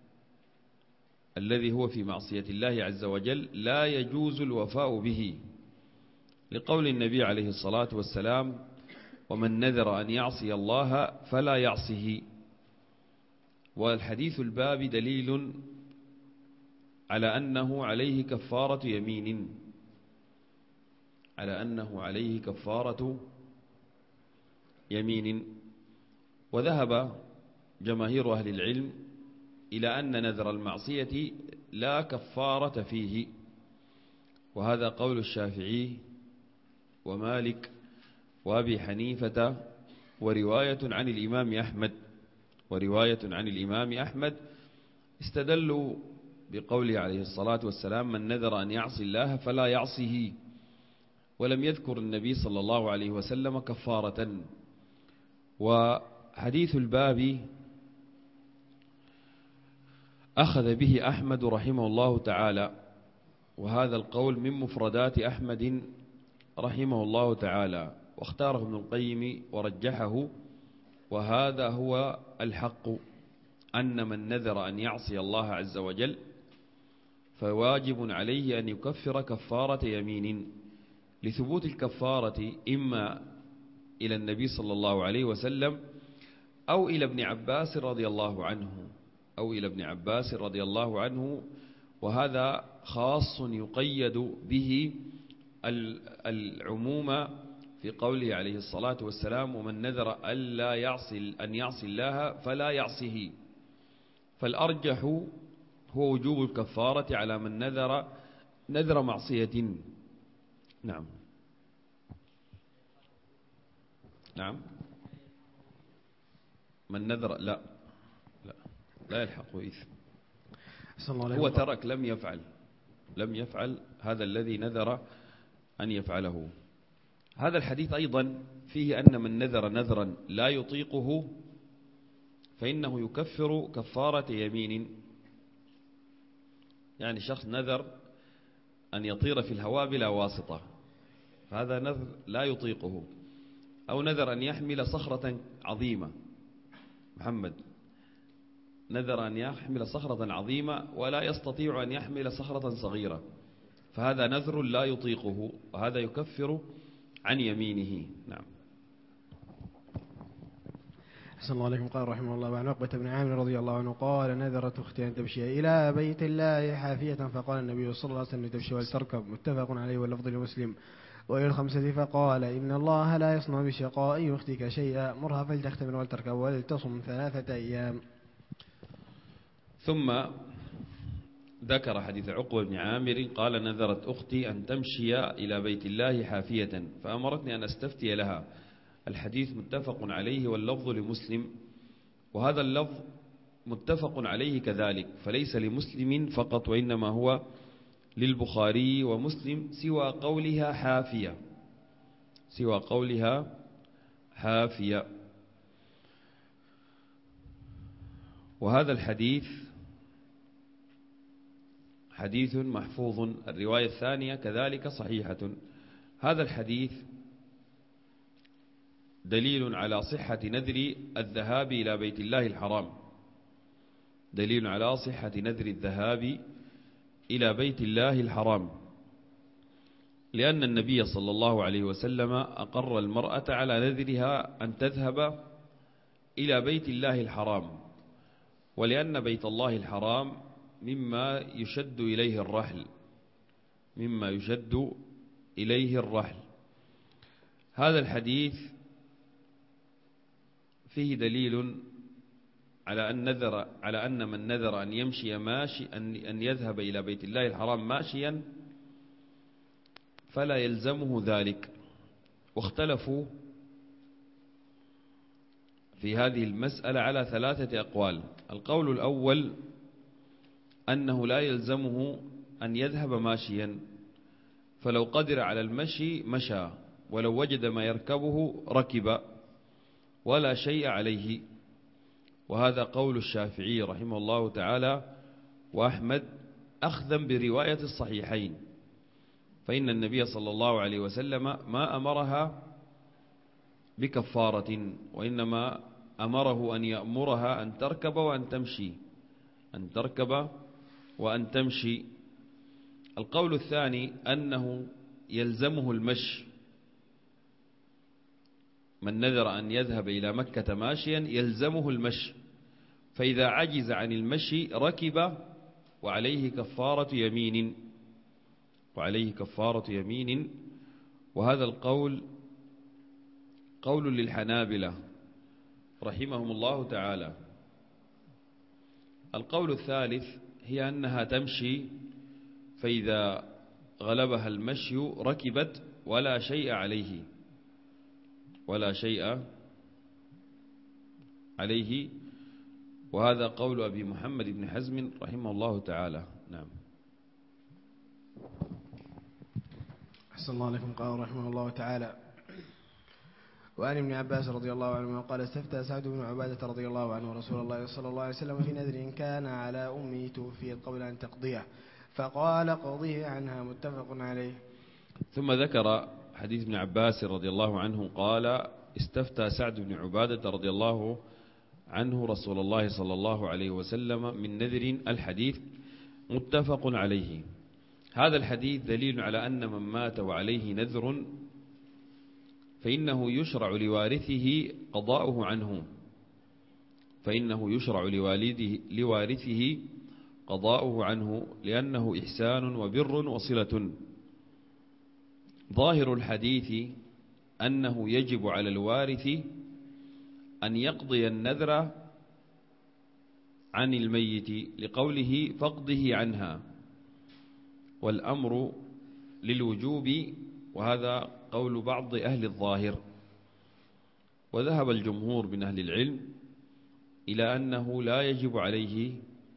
الذي هو في معصية الله عز وجل لا يجوز الوفاء به، لقول النبي عليه الصلاة والسلام ومن نذر أن يعصي الله فلا يعصه. والحديث الباب دليل على أنه عليه كفارة يمين، على أنه عليه كفارة يمين. وذهب جماهير أهل العلم إلى أن نذر المعصية لا كفارة فيه، وهذا قول الشافعي ومالك وأبي حنيفة ورواية عن الإمام أحمد. استدلوا بقوله عليه الصلاة والسلام من نذر أن يعصي الله فلا يعصه، ولم يذكر النبي صلى الله عليه وسلم كفارة. وحديث الباب أخذ به أحمد رحمه الله تعالى، وهذا القول من مفردات أحمد رحمه الله تعالى، واختاره ابن القيم ورجحه، وهذا هو الحق، أن من نذر أن يعصي الله عز وجل فواجب عليه أن يكفر كفارة يمين، لثبوت الكفارة إما إلى النبي صلى الله عليه وسلم أو إلى ابن عباس رضي الله عنه، وهذا خاص يقيد به العموم في قوله عليه الصلاة والسلام: ومن نذر أن يعصي الله فلا يعصه. فالأرجح هو وجوب الكفارة على من نذر معصية. نعم من نذر لا يلحقه إثم، هو ترك لم يفعل هذا الذي نذر أن يفعله. هذا الحديث أيضا فيه أن من نذر نذرا لا يطيقه فإنه يكفر كفارة يمين. يعني شخص نذر أن يطير في الهواء بلا واسطة، فهذا نذر لا يطيقه. أو نذر أن يحمل صخرة عظيمة، محمد نذر أن يحمل صخرة عظيمة ولا يستطيع أن يحمل صخرة صغيرة، فهذا نذر لا يطيقه، وهذا يكفر عن يمينه. نعم. أحسن الله عليكم. قال رحمه الله: وعن عقبة بن عامر رضي الله عنه قال: نذرت أختي أن تمشي إلى بيت الله حافية، فقال النبي صلى الله عليه وسلم: تمشي ولتركب. متفق عليه واللفظ لمسلم. وإلى الخمسة فقال: إن الله لا يصنع بشقاء أختك شيئا، مرها فلتختمر ولتركب ولتصم 3 أيام. ثم ذكر حديث عقبة بن عامر قال: نذرت أختي أن تمشي إلى بيت الله حافية فأمرتني أن أستفتي لها. الحديث متفق عليه واللفظ لمسلم، وهذا اللفظ متفق عليه كذلك، فليس لمسلم فقط وإنما هو للبخاري ومسلم، سوى قولها حافية. وهذا الحديث حديث محفوظ. الرواية الثانية كذلك صحيحة. هذا الحديث دليل على صحة نذر الذهاب إلى بيت الله الحرام، دليل على صحة نذر الذهاب إلى بيت الله الحرام، لأن النبي صلى الله عليه وسلم أقر المرأة على نذرها أن تذهب إلى بيت الله الحرام، ولأن بيت الله الحرام مما يشد إليه الرحل. هذا الحديث فيه دليل على أن من نذر أن يمشي أن يذهب إلى بيت الله الحرام ماشيا فلا يلزمه ذلك. واختلفوا في هذه المسألة على 3 أقوال. القول الأول أنه لا يلزمه أن يذهب ماشيا، فلو قدر على المشي مشى، ولو وجد ما يركبه ركب ولا شيء عليه. وهذا قول الشافعي رحمه الله تعالى وأحمد، أخذا برواية الصحيحين، فإن النبي صلى الله عليه وسلم ما أمرها بكفارة، وإنما أمره أن يأمرها أن تركب وأن تمشي. القول الثاني أنه يلزمه المشي، من نذر أن يذهب إلى مكة ماشيا يلزمه المشي، فإذا عجز عن المشي ركب وعليه كفارة يمين. وهذا القول قول للحنابلة رحمهم الله تعالى. القول الثالث هي أنها تمشي، فإذا غلبها المشي ركبت ولا شيء عليه، وهذا قول أبي محمد بن حزم رحمه الله تعالى. نعم. أحسن الله عليكم. قال رحمه الله تعالى: وعن ابن عباس رضي الله عنه قال استفتى سعد بن عبادة رضي الله عنه رسول الله صلى الله عليه وسلم في نذر كان على أمه توفيت قبل أن تقضيه فقال قضيه عنها متفق عليه. ثم ذكر حديث ابن عباس رضي الله عنه قال استفتى سعد بن عبادة رضي الله عنه رسول الله صلى الله عليه وسلم من نذر، الحديث متفق عليه. هذا الحديث دليل على أن من مات وعليه نذر فإنه يشرع لوارثه قضاؤه عنه، فإنه يشرع لوارثه قضاؤه عنه لأنه إحسان وبر وصلة. ظاهر الحديث أنه يجب على الوارث أن يقضي النذر عن الميت لقوله فاقضه عنها، والأمر للوجوب، وهذا قول بعض أهل الظاهر. وذهب الجمهور من أهل العلم إلى أنه لا يجب عليه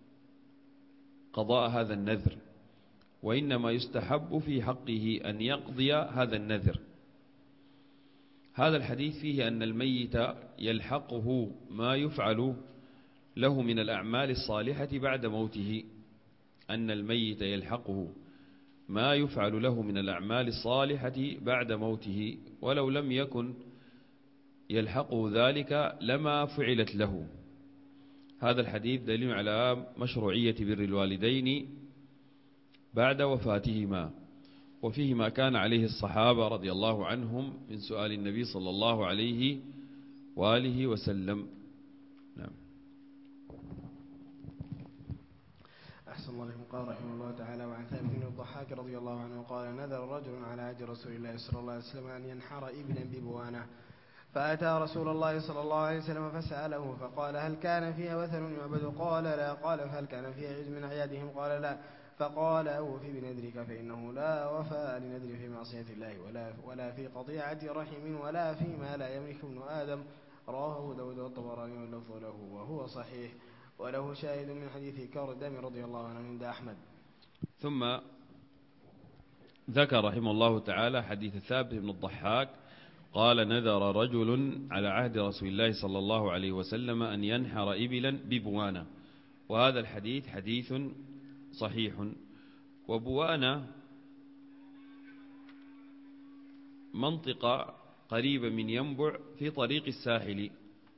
قضاء هذا النذر، وإنما يستحب في حقه أن يقضي هذا النذر. هذا الحديث فيه أن الميت يلحقه ما يفعل له من الأعمال الصالحة بعد موته، أن الميت يلحقه ما يفعل له من الأعمال الصالحة بعد موته، ولو لم يكن يلحقه ذلك لما فعلت له. هذا الحديث دليل على مشروعية بر الوالدين بعد وفاتهما، وفيه ما كان عليه الصحابة رضي الله عنهم من سؤال النبي صلى الله عليه وآله وسلم. نعم. أحسن الله عليكم. قال رحمه الله تعالى وعن ثابت بن الضحاك رضي الله عنه قال نذر رجل على عهد رسول الله صلى الله عليه وسلم أن ينحر ابنا ببوانه، فأتى رسول الله صلى الله عليه وسلم فسأله فقال هل كان فيها وثن يعبد؟ قال لا. قال فهل كان فيها عيد من أعيادهم؟ قال لا. فقال أوف بنذرك فإنه لا وفاء لنذر في معصية الله ولا في قطيعة رحم ولا فيما لا يملك ابن آدم. رواه أبو داود والطبراني واللفظ له وهو صحيح، وله شاهد من حديث كردم رضي الله عنه عند أحمد. ثم ذكر رحمه الله تعالى حديث ثابت بن الضحاك قال نذر رجل على عهد رسول الله صلى الله عليه وسلم أن ينحر إبلا ببوانة، وهذا الحديث حديث صحيح. وبوانة منطقة قريبة من ينبع في طريق الساحل،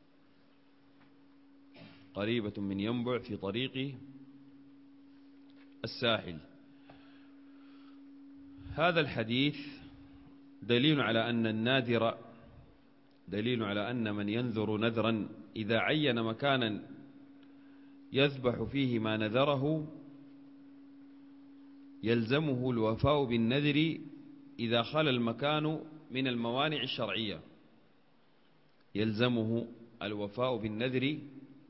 قريبة من ينبع في طريق الساحل. هذا الحديث دليل على أن الناذر، دليل على أن من ينذر نذرا إذا عين مكانا يذبح فيه ما نذره يلزمه الوفاء بالنذر إذا خلا المكان من الموانع الشرعية، يلزمه الوفاء بالنذر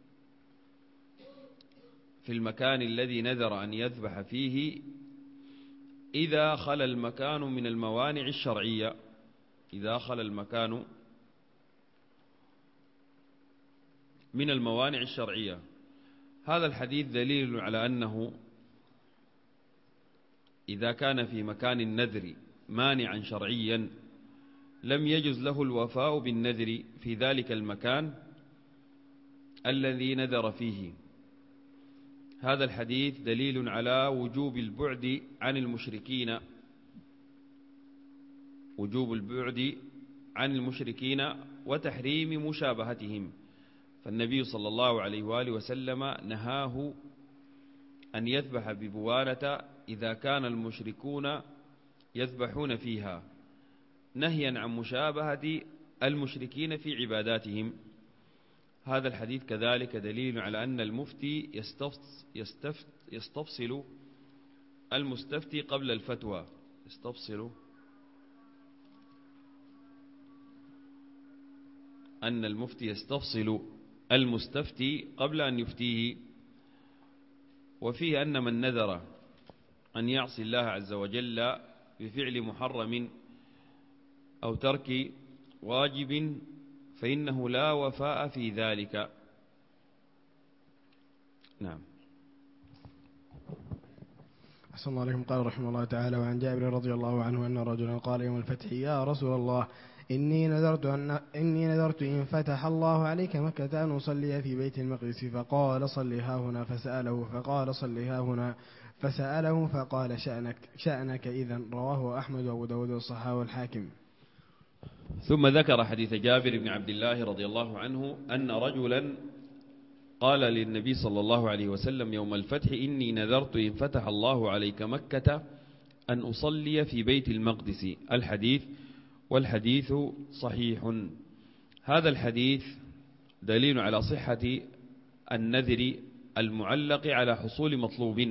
في المكان الذي نذر أن يذبح فيه إذا خلا المكان من الموانع الشرعية، إذا خلا المكان من الموانع الشرعية. هذا الحديث دليل على أنه إذا كان في مكان النذر مانعا شرعيا لم يجز له الوفاء بالنذر في ذلك المكان الذي نذر فيه. هذا الحديث دليل على وجوب البعد عن المشركين، وجوب البعد عن المشركين وتحريم مشابهتهم، فالنبي صلى الله عليه وآله وسلم نهاه أن يذبح ببوانة إذا كان المشركون يذبحون فيها، نهيا عن مشابهة المشركين في عباداتهم. هذا الحديث كذلك دليل على أن المفتي يستفصل المستفتي قبل الفتوى، يستفصل أن المفتي يستفصل المستفتي قبل أن يفتيه. وفيه أن من نذر أن يعصي الله عز وجل بفعل محرم أو ترك واجب فإنه لا وفاء في ذلك. نعم. أحسن الله عليكم. قال رحمه الله تعالى: وعن جابر رضي الله عنه أن رجلا قال يوم الفتح: يا رسول الله، إني نذرت إن فتح الله عليك مكة أن أصلي في بيت المقدس، فقال: صل ها هنا. فسأله فقال: صل ها هنا. فسأله فقال: شأنك إذن. رواه أحمد وأبو داود والصحاح والحاكم. ثم ذكر حديث جابر بن عبد الله رضي الله عنه أن رجلا قال للنبي صلى الله عليه وسلم يوم الفتح: إني نذرت إن فتح الله عليك مكة أن أصلي في بيت المقدس. الحديث، والحديث صحيح. هذا الحديث دليل على صحة النذر المعلق على حصول مطلوب،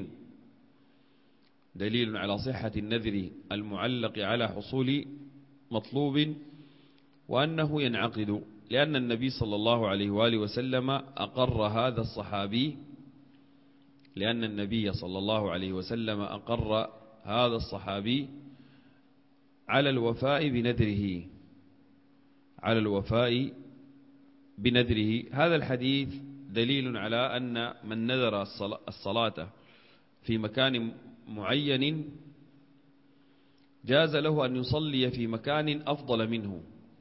دليل على صحة النذر المعلق على حصول مطلوب، وأنه ينعقد، لأن النبي صلى الله عليه وآله وسلم أقر هذا الصحابي، لأن النبي صلى الله عليه وسلم أقر هذا الصحابي على الوفاء بنذره، على الوفاء بنذره. هذا الحديث دليل على أن من نذر الصلاة في مكان معين جاز له أن يصلي في مكان أفضل منه،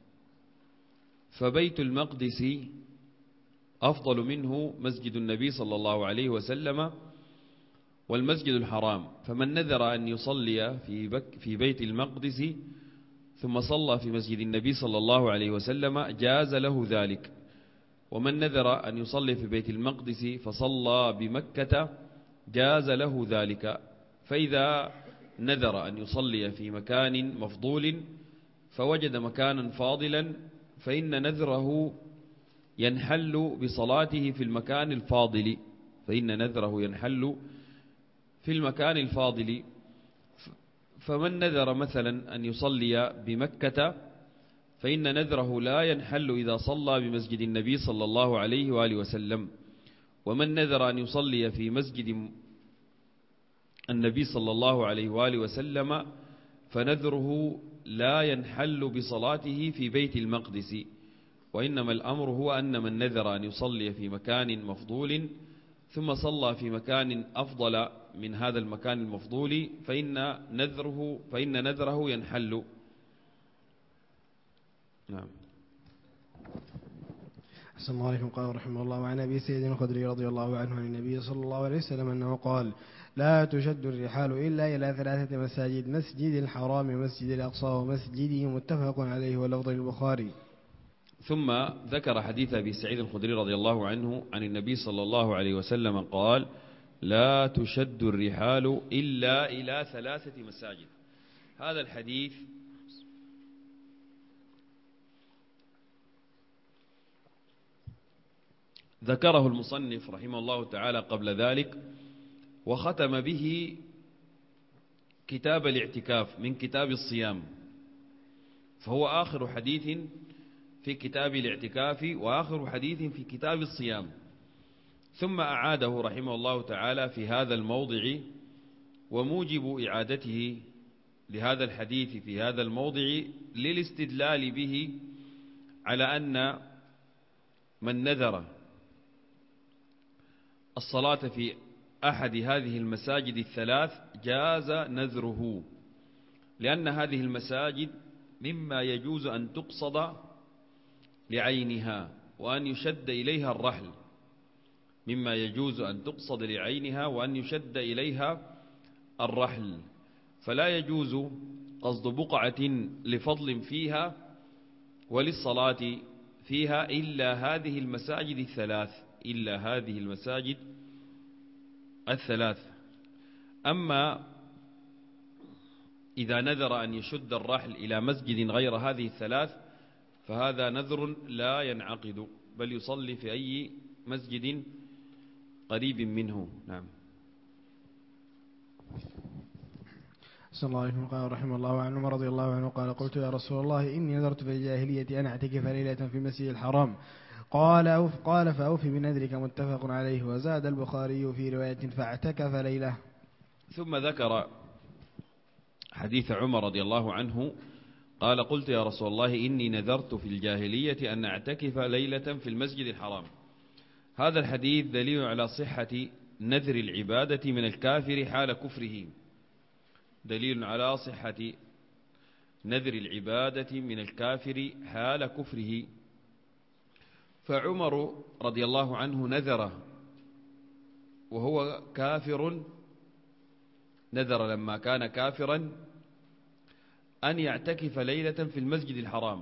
فبيت المقدس أفضل منه مسجد النبي صلى الله عليه وسلم والمسجد الحرام، فمن نذر أن يصلي في بيت المقدس ثم صلى في مسجد النبي صلى الله عليه وسلم جاز له ذلك، ومن نذر أن يصلي في بيت المقدس فصلى بمكة جاز له ذلك. فإذا نذر أن يصلي في مكان مفضول فوجد مكانا فاضلا، فإن نذره ينحل بصلاته في المكان الفاضل، فإن نذره ينحل في المكان الفاضل. فمن نذر مثلا أن يصلي بمكة فإن نذره لا ينحل إذا صلى بمسجد النبي صلى الله عليه وآله وسلم، ومن نذر أن يصلي في مسجد النبي صلى الله عليه وآله وسلم فنذره لا ينحل بصلاته في بيت المقدس، وإنما الأمر هو أن من نذر أن يصلي في مكان مفضول ثم صلى في مكان أفضل من هذا المكان المفضول فإن نذره ينحل. نعم. أحسن الله عليكم. قال رحمه الله: وعن أبي سعيد الخدري رضي الله عنه عن النبي صلى الله عليه وسلم أنه قال: لا تشد الرحال إلا إلى 3 مساجد: مسجد الحرام ومسجد الأقصى ومسجدي. متفق عليه واللفظ للبخاري. ثم ذكر حديث أبي سعيد الخدري رضي الله عنه عن النبي صلى الله عليه وسلم قال: لا تشد الرحال إلا إلى 3 مساجد. هذا الحديث ذكره المصنف رحمه الله تعالى قبل ذلك، وختم به كتاب الاعتكاف من كتاب الصيام، فهو آخر حديث في كتاب الاعتكاف وآخر حديث في كتاب الصيام، ثم أعاده رحمه الله تعالى في هذا الموضع. وموجب إعادته لهذا الحديث في هذا الموضع للاستدلال به على أن من نذر الصلاة في أحد هذه المساجد 3 جاز نذره، لأن هذه المساجد مما يجوز أن تقصد لعينها وأن يشد إليها الرحل، مما يجوز أن تقصد لعينها وأن يشد إليها الرحل، فلا يجوز قصد بقعة لفضل فيها وللصلاة فيها إلا هذه المساجد 3، إلا هذه المساجد 3. أما إذا نذر أن يشد الرحل إلى مسجد غير هذه 3 فهذا نذر لا ينعقد، بل يصلي في أي مسجد قريب منه. نعم. صلى الله عليه وسلم. قال رحمه الله: عن عمر رضي الله عنه قال: قلت يا رسول الله، إني نذرت في الجاهلية أن أعتكف ليلة في المسجد الحرام. قال فأوف بنذرك. متفق عليه. وزاد البخاري في رواية: فاعتكف ليلة. ثم ذكر حديث عمر رضي الله عنه قال: قلت يا رسول الله، إني نذرت في الجاهلية أن أعتكف ليلة في المسجد الحرام. هذا الحديث دليل على صحة نذر العبادة من الكافر حال كفره، دليل على صحة نذر العبادة من الكافر حال كفره. فعمر رضي الله عنه نذر وهو كافر، نذر لما كان كافرا أن يعتكف ليلة في المسجد الحرام،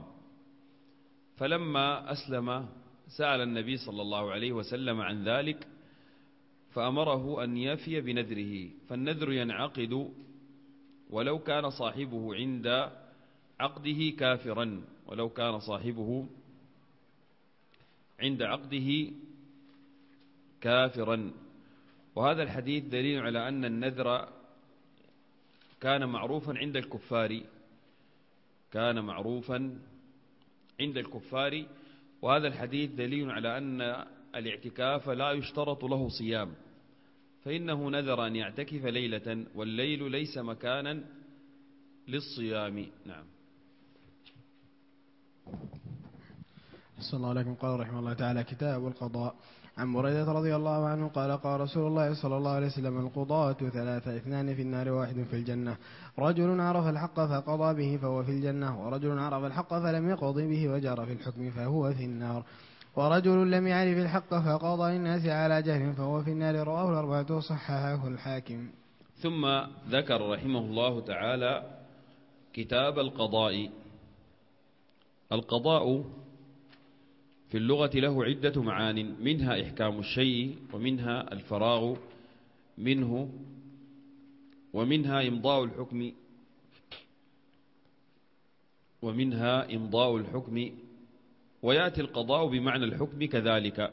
فلما أسلم سأل النبي صلى الله عليه وسلم عن ذلك فأمره أن يفي بنذره، فالنذر ينعقد ولو كان صاحبه عند عقده كافرا، ولو كان صاحبه عند عقده كافرا. وهذا الحديث دليل على أن النذر كان معروفا عند الكفار، كان معروفا عند الكفار. وهذا الحديث دليل على أن الاعتكاف لا يشترط له صيام، فإنه نذر أن يعتكف ليلة والليل ليس مكانا للصيام. نعم. صلى الله عليكم. قال رحمه الله تعالى: كتاب القضاء. عن بريدة رضي الله عنه قال: قال رسول الله صلى الله عليه وسلم: القضاة ثلاثة، اثنان في النار واحد في الجنة. رجل عرف الحق فقضى به فهو في الجنة، ورجل عرف الحق فلم يقض به وجار في الحكم فهو في النار، ورجل لم يعرف الحق فقضى للناس على جهل فهو في النار. رواه الأربعة وصححه الحاكم. ثم ذكر رحمه الله تعالى كتاب القضاء. القضاء في اللغة له عدة معان، منها إحكام الشيء، ومنها الفراغ منه، ومنها إمضاء الحكم، ويأتي القضاء بمعنى الحكم كذلك.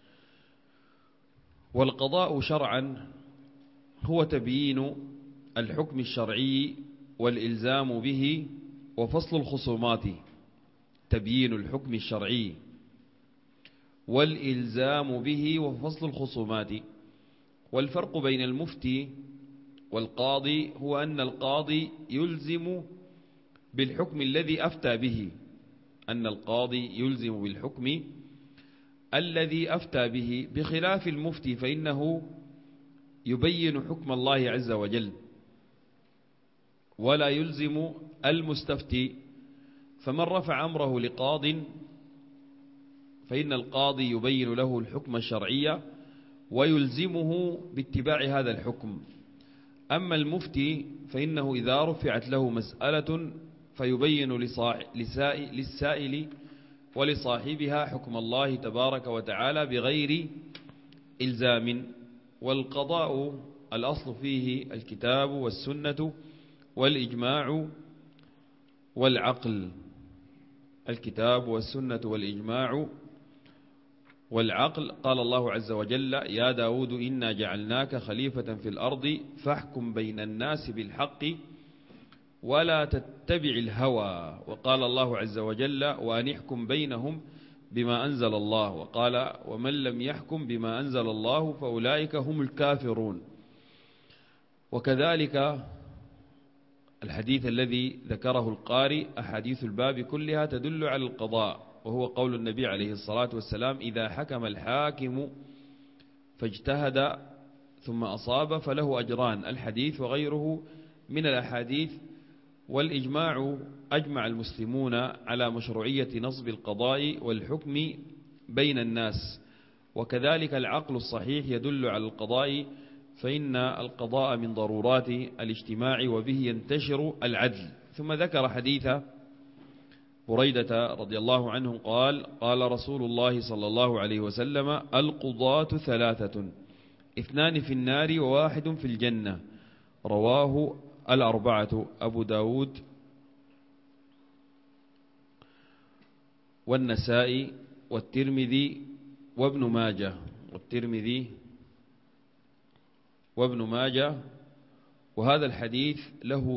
والقضاء شرعا هو تبيين الحكم الشرعي والإلزام به وفصل الخصومات، تبيين الحكم الشرعي والإلزام به وفصل الخصومات. والفرق بين المفتي والقاضي هو أن القاضي يلزم بالحكم الذي أفتى به، أن القاضي يلزم بالحكم الذي أفتى به، بخلاف المفتي فإنه يبين حكم الله عز وجل ولا يلزم المستفتي. فمن رفع أمره لقاض فإن القاضي يبين له الحكم الشرعي ويلزمه باتباع هذا الحكم. أما المفتي فإنه إذا رفعت له مسألة فيبين للسائل ولصاحبها حكم الله تبارك وتعالى بغير إلزام. والقضاء الأصل فيه الكتاب والسنة والإجماع والعقل، الكتاب والسنة والإجماع والعقل. قال الله عز وجل: يا داود إنا جعلناك خليفة في الأرض فاحكم بين الناس بالحق ولا تتبع الهوى. وقال الله عز وجل: وأن احكم بينهم بما أنزل الله. وقال: ومن لم يحكم بما أنزل الله فأولئك هم الكافرون. وكذلك الحديث الذي ذكره القارئ، أحاديث الباب كلها تدل على القضاء، وهو قول النبي عليه الصلاة والسلام: إذا حكم الحاكم فاجتهد ثم أصاب فله أجران. الحديث وغيره من الأحاديث. والإجماع أجمع المسلمون على مشروعية نصب القضاء والحكم بين الناس. وكذلك العقل الصحيح يدل على القضاء، فإن القضاء من ضرورات الاجتماع وبه ينتشر العدل. ثم ذكر حديث بريدة رضي الله عنه قال: قال رسول الله صلى الله عليه وسلم: القضاة ثلاثة، اثنان في النار وواحد في الجنة. رواه الأربعة: أبو داود والنسائي والترمذي وابن ماجه. وهذا الحديث له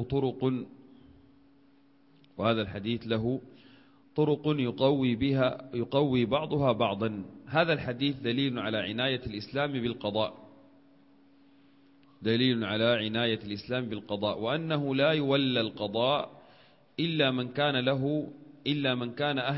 طرق يقوي بعضها بعضا. هذا الحديث دليل على عناية الإسلام بالقضاء، وأنه لا يولى القضاء إلا من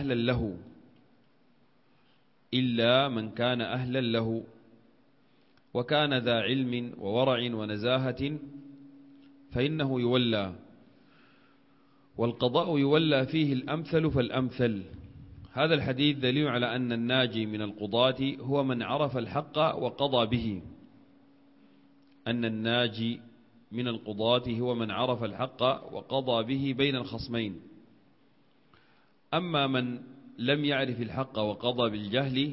كان أهلا له وكان ذا علم وورع ونزاهة فإنه يولى، والقضاء يولى فيه الأمثل فالأمثل. هذا الحديث دليل على أن الناجي من القضاة هو من عرف الحق وقضى به. أن الناجي من القضاة هو من عرف الحق وقضى به بين الخصمين. أما من لم يعرف الحق وقضى بالجهل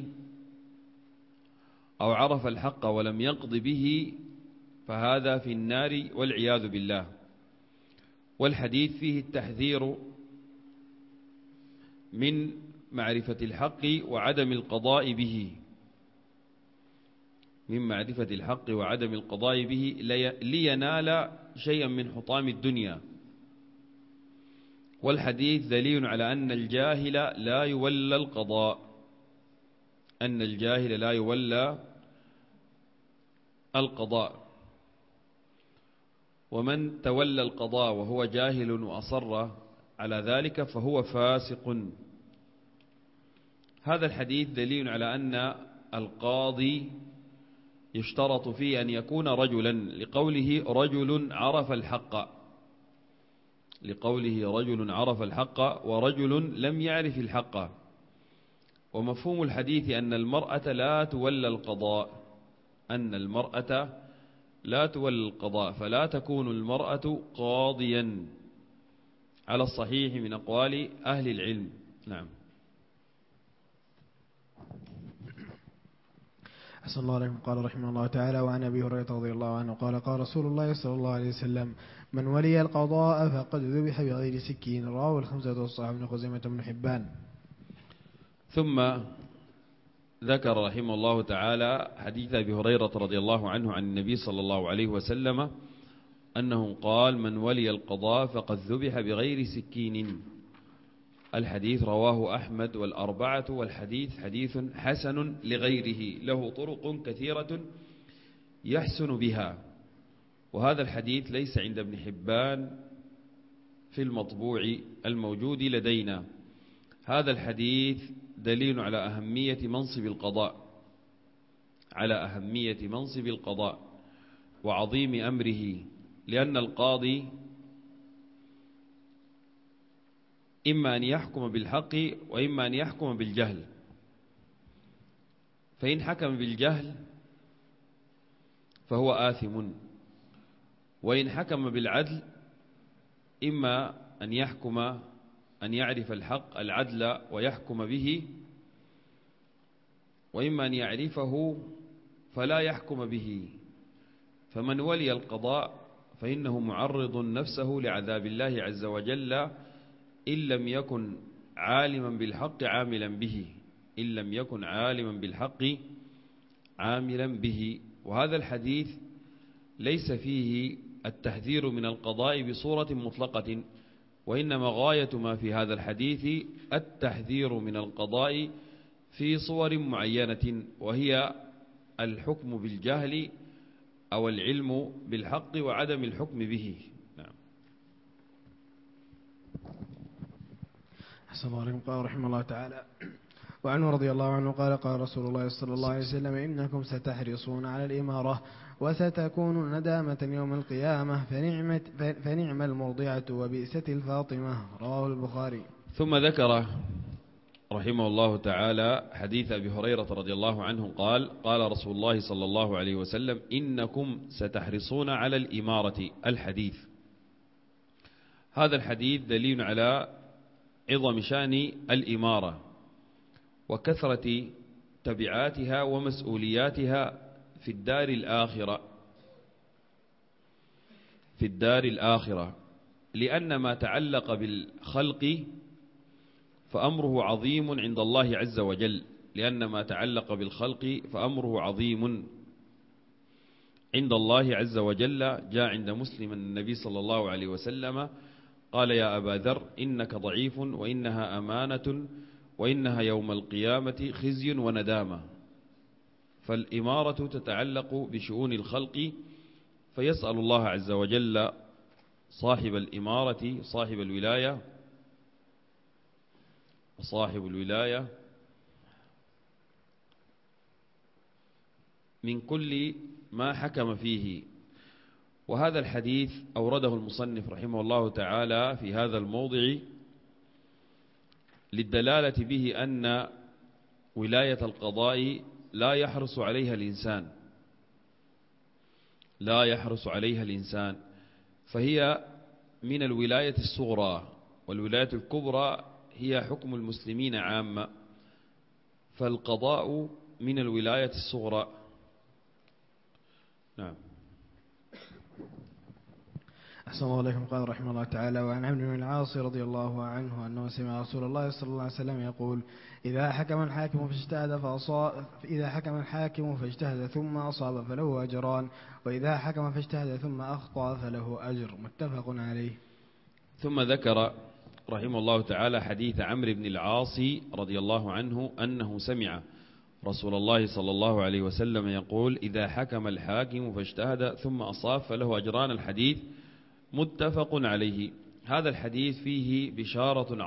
أو عرف الحق ولم يقض به فهذا في النار والعياذ بالله. والحديث فيه التحذير من معرفة الحق وعدم القضاء به، من معرفة الحق وعدم القضاء به لينال شيئا من حطام الدنيا. والحديث دليل على أن الجاهل لا يولى القضاء، أن الجاهل لا يولى القضاء. ومن تولى القضاء وهو جاهل وأصر على ذلك فهو فاسق. هذا الحديث دليل على أن القاضي يشترط فيه أن يكون رجلا، لقوله رجل عرف الحق، لقوله رجل عرف الحق ورجل لم يعرف الحق. ومفهوم الحديث أن المرأة لا تولى القضاء، أن المرأة لا تولى القضاء، فلا تكون المرأة قاضيا على الصحيح من أقوال أهل العلم. نعم. أحسن الله عليكم. قال رحمه الله تعالى: وعن أبي هريرة رضي الله عنه قال: قال رسول الله صلى الله عليه وسلم: من ولي القضاء فقد ذبح بغير سكين. رواه الخمسة والصحابة بن خزيمة بن حبان. ثم ذكر رحمه الله تعالى حديث أبي هريرة رضي الله عنه عن النبي صلى الله عليه وسلم أنه قال: من ولي القضاء فقد ذبح بغير سكين. الحديث رواه أحمد والأربعة، والحديث حديث حسن لغيره، له طرق كثيرة يحسن بها. وهذا الحديث ليس عند ابن حبان في المطبوع الموجود لدينا. هذا الحديث دليل على أهمية منصب القضاء، على أهمية منصب القضاء وعظيم أمره، لأن القاضي إما أن يحكم بالحق وإما أن يحكم بالجهل. فإن حكم بالجهل فهو آثم، وإن حكم بالعدل إما أن يحكم أن يعرف الحق العدل ويحكم به، وإما أن يعرفه فلا يحكم به. فمن ولي القضاء فإنه معرض نفسه لعذاب الله عز وجل إن لم يكن عالما بالحق عاملا به، إن لم يكن عالما بالحق عاملا به. وهذا الحديث ليس فيه التحذير من القضاء بصورة مطلقة، وإنما غاية ما في هذا الحديث التحذير من القضاء في صور معينة، وهي الحكم بالجهل أو العلم بالحق وعدم الحكم به. نعم. أحسن الله عليكم. قال رحمه الله تعالى: وعنه رضي الله عنه قال: قال رسول الله صلى الله عليه وسلم: إنكم ستحرصون على الإمارة وستكون ندامة يوم القيامة، فنعم المرضعة وبئست الفاطمة. رواه البخاري. ثم ذكر رحمه الله تعالى حديث أبي هريرة رضي الله عنه قال: قال رسول الله صلى الله عليه وسلم: إنكم ستحرصون على الإمارة. الحديث هذا الحديث دليل على عظم شأن الإمارة وكثرة تبعاتها ومسؤولياتها في الدار الآخرة، في الدار الآخرة، لأن ما تعلق بالخلق فأمره عظيم عند الله عز وجل، لأن ما تعلق بالخلق فأمره عظيم عند الله عز وجل. جاء عند مسلم النبي صلى الله عليه وسلم قال: يا أبا ذر إنك ضعيف وإنها أمانة وإنها يوم القيامة خزي وندامة. فالإمارة تتعلق بشؤون الخلق، فيسأل الله عز وجل صاحب الإمارة صاحب الولاية وصاحب الولاية من كل ما حكم فيه وهذا الحديث أورده المصنف رحمه الله تعالى في هذا الموضع للدلالة به أن ولاية القضاء لا يحرص عليها الإنسان، فهي من الولاية الصغرى، والولاية الكبرى هي حكم المسلمين عامة، فالقضاء من الولاية الصغرى. نعم. أحسن الله عليكم. قال رحمه الله تعالى: وعن عمرو بن العاص رضي الله عنه أنه سمع رسول الله صلى الله عليه وسلم يقول: إذا حكم الحاكم فاجتهد ثم أصاب فله أجران، وإذا حكم فاجتهد ثم أخطأ فله أجر. متفق عليه. ثم ذكر رحمه الله تعالى حديث عمرو بن العاص رضي الله عنه أنه سمع رسول الله صلى الله عليه وسلم يقول: إذا حكم الحاكم فاجتهد ثم أصاب فله أجران. الحديث متفق عليه. هذا الحديث فيه بشارة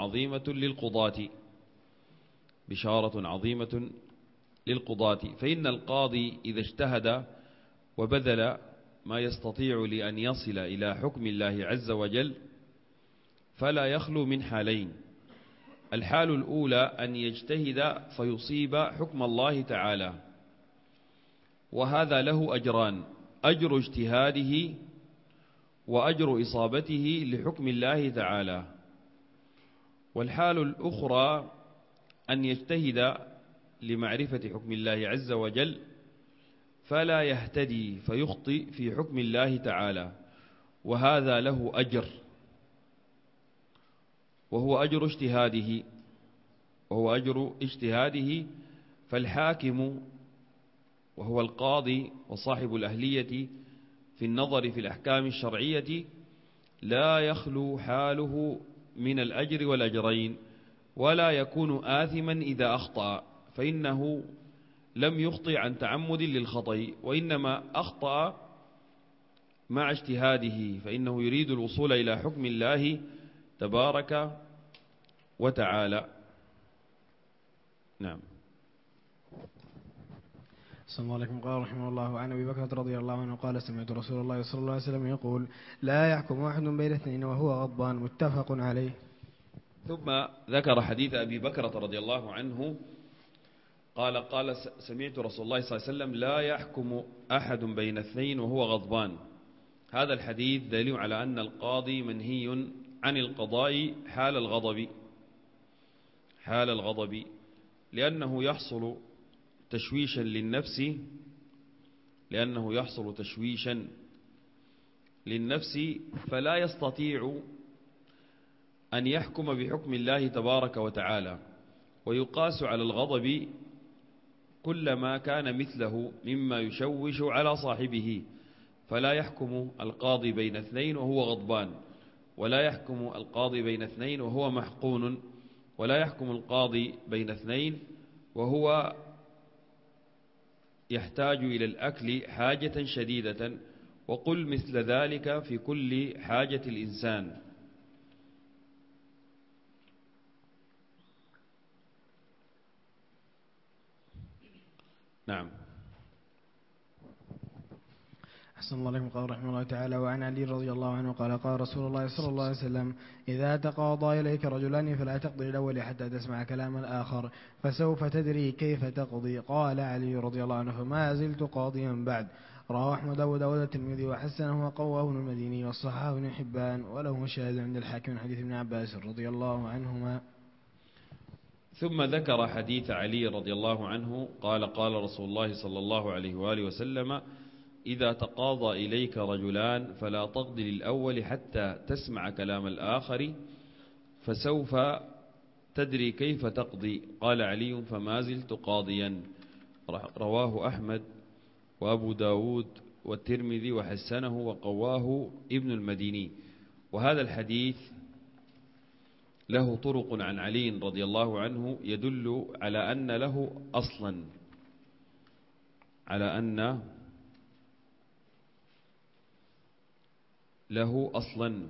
عظيمة للقضاة، فإن القاضي إذا اجتهد وبذل ما يستطيع لأن يصل إلى حكم الله عز وجل فلا يخلو من حالين: الحال الأولى أن يجتهد فيصيب حكم الله تعالى، وهذا له أجران: أجر اجتهاده وأجر إصابته لحكم الله تعالى. والحال الأخرى أن يجتهد لمعرفة حكم الله عز وجل فلا يهتدي فيخطئ في حكم الله تعالى، وهذا له أجر، وهو أجر اجتهاده. فالحاكم وهو القاضي وصاحب الأهلية في النظر في الأحكام الشرعية لا يخلو حاله من الأجر والأجرين، ولا يكون آثما إذا أخطأ، فإنه لم يخطئ عن تعمد للخطأ، وإنما أخطأ مع اجتهاده، فإنه يريد الوصول إلى حكم الله تبارك وتعالى. نعم. صلى الله عليه وسلم. قال رحمه الله: عن أبي بكر رضي الله عنه قال: سمعت رسول الله صلى الله عليه وسلم يقول: لا يحكم أحد بين اثنين وهو غضبان. متفق عليه. ثم ذكر حديث أبي بكر رضي الله عنه قال: سمعت رسول الله صلى الله عليه وسلم: لا يحكم أحد بين اثنين وهو غضبان. هذا الحديث دليل على أن القاضي منهي عن القضاء حال الغضب، لأنه يحصل تشويشا للنفس، فلا يستطيع أن يحكم بحكم الله تبارك وتعالى. ويقاس على الغضب كل ما كان مثله مما يشوش على صاحبه، فلا يحكم القاضي بين اثنين وهو غضبان، ولا يحكم القاضي بين اثنين وهو محقون، ولا يحكم القاضي بين اثنين وهو يحتاج إلى الأكل حاجة شديدة، وقل مثل ذلك في كل حاجة الإنسان. نعم. أحسن الله عليكم. قال رحمه الله تعالى: وعن علي رضي الله عنه قال: قال رسول الله صلى الله عليه وسلم: إذا تقاضى إليك رجلان فلا تقضي الأول حتى تسمع كلام الآخر، فسوف تدري كيف تقضي. قال علي رضي الله عنه: فما زلت قاضيا بعد. رواه أحمد والترمذي وحسنه وقواه ابن المديني والصحاح بن حبان، وله شاهد عند الحاكم من حديث ابن عباس رضي الله عنهما. ثم ذكر حديث علي رضي الله عنه قال: قال رسول الله صلى الله عليه وآله وسلم: إذا تقاضى إليك رجلان فلا تقضي للأول حتى تسمع كلام الآخر، فسوف تدري كيف تقضي. قال علي: فما زلت قاضيا. رواه أحمد وأبو داود والترمذي وحسنه وقواه ابن المديني. وهذا الحديث له طرق عن علي رضي الله عنه يدل على أن له أصلا.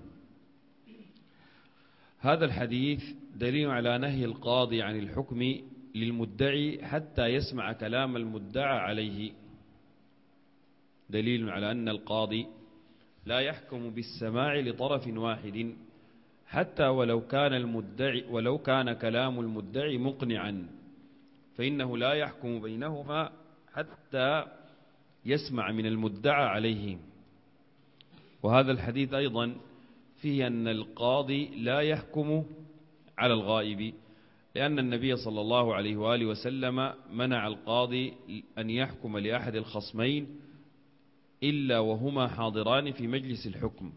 هذا الحديث دليل على نهي القاضي عن الحكم للمدعي حتى يسمع كلام المدعى عليه، دليل على أن القاضي لا يحكم بالسماع لطرف واحد حتى ولو كان كلام المدعي مقنعا، فإنه لا يحكم بينهما حتى يسمع من المدعى عليه. وهذا الحديث أيضا فيه أن القاضي لا يحكم على الغائب، لأن النبي صلى الله عليه وآله وسلم منع القاضي أن يحكم لأحد الخصمين إلا وهما حاضران في مجلس الحكم،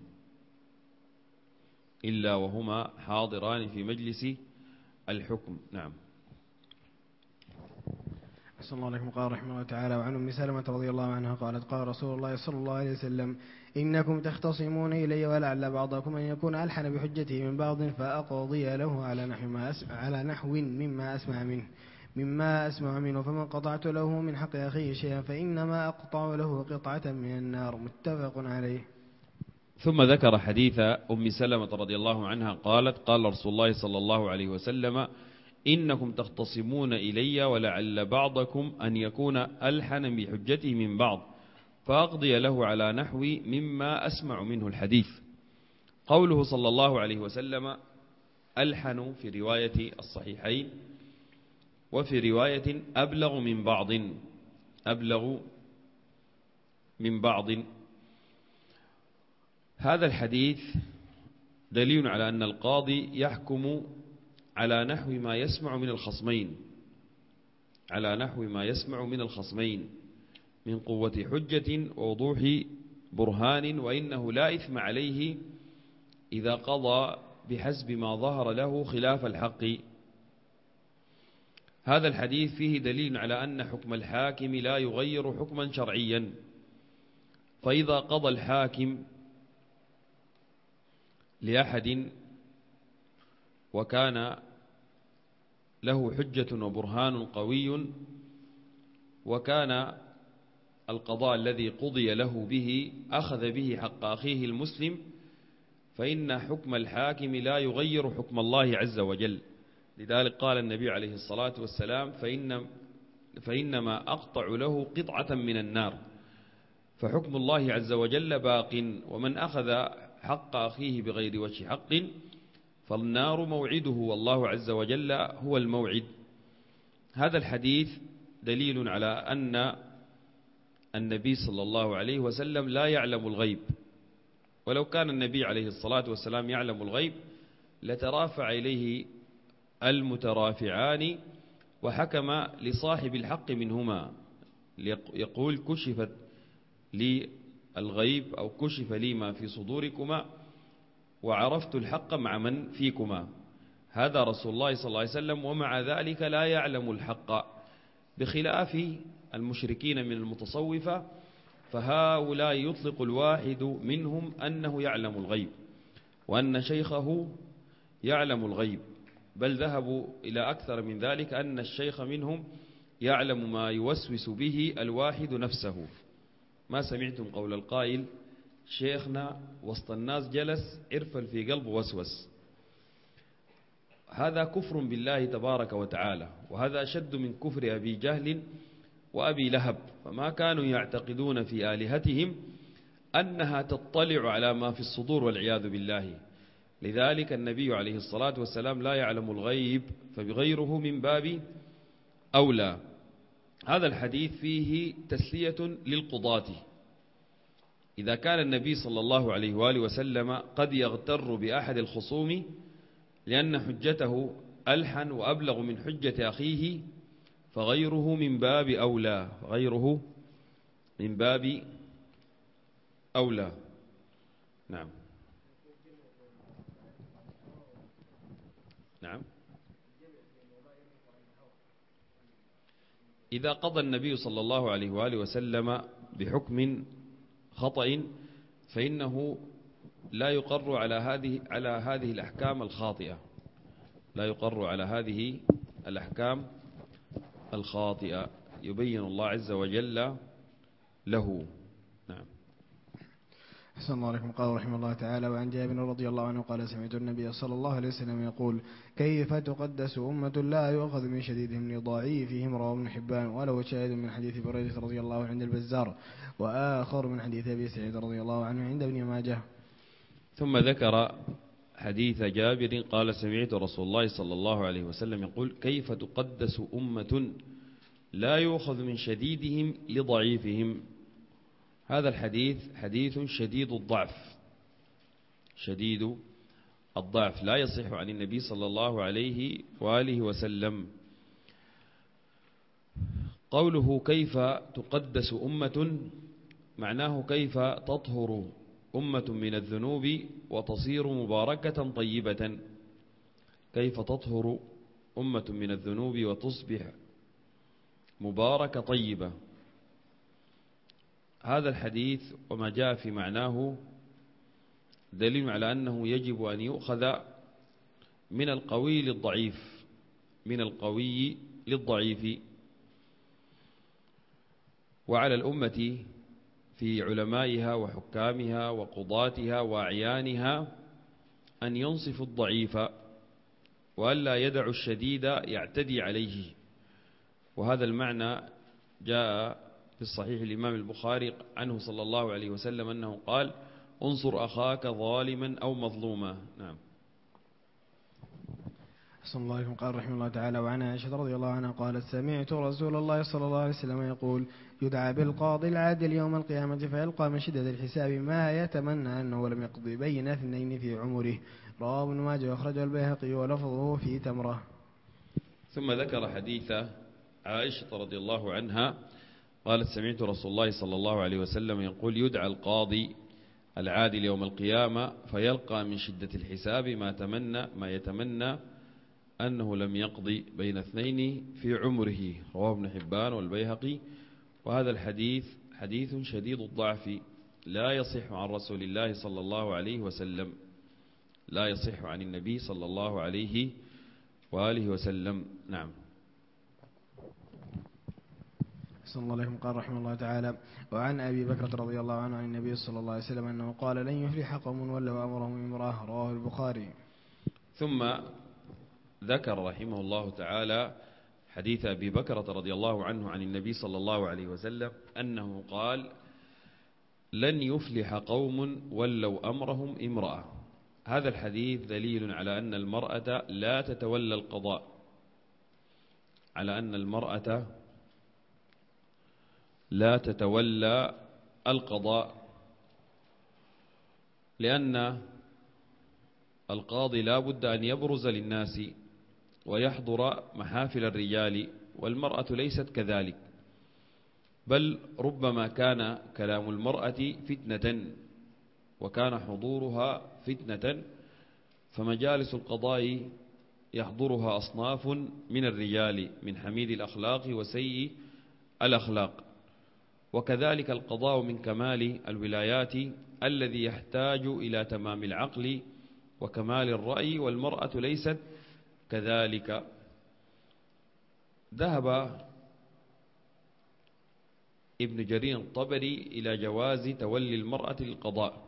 إلا وهما حاضران في مجلس الحكم. نعم. أحسن الله عليكم. قال رحمه الله تعالى: وعن أم سلمة رضي الله عنها قالت: قال رسول الله صلى الله عليه وسلم: إنكم تختصمون إلي ولعل بعضكم أن يكون ألحن بحجته من بعض فأقضي له على نحو مما أسمع منه، فمن قطعت له من حق أخيه شيئا فإنما أقطع له قطعة من النار. متفق عليه. ثم ذكر حديث أم سلمة رضي الله عنها قالت: قال رسول الله صلى الله عليه وسلم: إنكم تختصمون إلي ولعل بعضكم أن يكون ألحن بحجته من بعض فأقضي له على نحو مما أسمع منه الحديث. قوله صلى الله عليه وسلم ألحن في رواية الصحيحين، وفي رواية أبلغ من بعض، أبلغ من بعض. هذا الحديث دليل على أن القاضي يحكم على نحو ما يسمع من الخصمين، على نحو ما يسمع من الخصمين من قوة حجة ووضوح برهان، وإنه لا إثم عليه إذا قضى بحسب ما ظهر له خلاف الحق. هذا الحديث فيه دليل على أن حكم الحاكم لا يغير حكما شرعيا، فإذا قضى الحاكم لأحد وكان له حجة وبرهان قوي، وكان القضاء الذي قضي له به أخذ به حق أخيه المسلم، فإن حكم الحاكم لا يغير حكم الله عز وجل. لذلك قال النبي عليه الصلاة والسلام: فإنما أقطع له قطعة من النار. فحكم الله عز وجل باق، ومن أخذ حق أخيه بغير وجه حق فالنار موعده، والله عز وجل هو الموعد. هذا الحديث دليل على أن النبي صلى الله عليه وسلم لا يعلم الغيب، ولو كان النبي عليه الصلاة والسلام يعلم الغيب لترافع إليه المترافعان وحكم لصاحب الحق منهما، يقول: كشفت لي الغيب أو كشف لي ما في صدوركما وعرفت الحق مع من فيكما. هذا رسول الله صلى الله عليه وسلم، ومع ذلك لا يعلم الحق، بخلاف المشركين من المتصوفة، فهؤلاء يطلق الواحد منهم أنه يعلم الغيب وأن شيخه يعلم الغيب، بل ذهبوا إلى أكثر من ذلك، أن الشيخ منهم يعلم ما يوسوس به الواحد نفسه. ما سمعتم قول القائل: شيخنا وسط الناس جلس عرفا في قلب وسوس. هذا كفر بالله تبارك وتعالى، وهذا أشد من كفر أبي جهل وأبي لهب، فما كانوا يعتقدون في آلهتهم أنها تطلع على ما في الصدور والعياذ بالله. لذلك النبي عليه الصلاة والسلام لا يعلم الغيب، فبغيره من باب أولى. هذا الحديث فيه تسلية للقضاة. إذا كان النبي صلى الله عليه وآله وسلم قد يغتر بأحد الخصوم لأن حجته ألحن وأبلغ من حجة أخيه، فغيره من باب أولى، غيره من باب أولى. نعم. نعم. إذا قضى النبي صلى الله عليه وآله وسلم بحكم خطأ فإنه لا يقر على هذه الأحكام الخاطئة، لا يقر على هذه الأحكام الخاطئة، يبين الله عز وجل له. نعم. أحسن الله عليكم. قال رحمه الله تعالى: وعن جابر رضي الله عنه قال: سمعت النبي صلى الله عليه وسلم يقول: كيف تقدس أمة لا يؤخذ من شديدهم لضعيفهم؟ رواه ابن حبان. وله شاهد من حديث بريدة رضي الله عنه عند البزار، وآخر من حديث أبي سعيد رضي الله عنه عند ابن ماجه. ثم ذكر حديث جابر قال: سمعت رسول الله صلى الله عليه وسلم يقول: كيف تقدس أمة لا يؤخذ من شديدهم لضعيفهم. هذا الحديث حديث شديد الضعف، شديد الضعف، لا يصح عن النبي صلى الله عليه وآله وسلم. قوله كيف تقدس أمة معناه كيف تطهر أمة من الذنوب وتصير مباركة طيبة. كيف تطهر أمة من الذنوب وتصبح مباركة طيبة. هذا الحديث وما جاء في معناه دليل على أنه يجب أن يؤخذ من القوي للضعيف، من القوي للضعيف. وعلى الأمة في علمائها وحكامها وقضاتها وأعيانها أن ينصفوا الضعيف وألا يدعوا الشديد يعتدي عليه. وهذا المعنى جاء في الصحيح الإمام البخاري عنه صلى الله عليه وسلم أنه قال: انصر أخاك ظالما أو مظلوما. نعم. أحسن الله عليكم. قال رحمه الله تعالى: وعن عائشة رضي الله عنها قالت: سمعت رسول الله صلى الله عليه وسلم يقول: يدعى بالقاضي العادل يوم القيامة فيلقى من شدة الحساب ما يتمنى أنه لم يقضي بين اثنين في عمره. رواه ابن ماجه وأخرجه البيهقي ولفظه في تمرة. ثم ذكر حديث عائشة رضي الله عنها قالت: سمعت رسول الله صلى الله عليه وسلم يقول: يدعى القاضي العادل يوم القيامة فيلقى من شدة الحساب ما يتمنى أنه لم يقضي بين اثنين في عمره. رواه ابن حبان والبيهقي. وهذا الحديث حديث شديد الضعف، لا يصح عن رسول الله صلى الله عليه وسلم، لا يصح عن النبي صلى الله عليه وآله وسلم. نعم. صلى الله عليه وسلم. قال رحمه الله تعالى: وعن أبي بكرة رضي الله عنه عن النبي صلى الله عليه وسلم أنه قال: لن يفلح قوم ولوا أمرهم امرأة. رواه البخاري. ثم ذكر رحمه الله تعالى حديث أبي بكرة رضي الله عنه عن النبي صلى الله عليه وسلم أنه قال: لن يفلح قوم ولوا أمرهم امرأة. هذا الحديث دليل على أن المرأة لا تتولى القضاء، على أن المرأة لا تتولى القضاء، لأن القاضي لا بد أن يبرز للناس ويحضر محافل الرجال، والمرأة ليست كذلك، بل ربما كان كلام المرأة فتنة وكان حضورها فتنة، فمجالس القضاء يحضرها أصناف من الرجال من حميد الأخلاق وسيء الأخلاق. وكذلك القضاء من كمال الولايات الذي يحتاج إلى تمام العقل وكمال الرأي، والمرأة ليست كذلك. ذهب ابن جرير الطبري إلى جواز تولي المرأة للقضاء،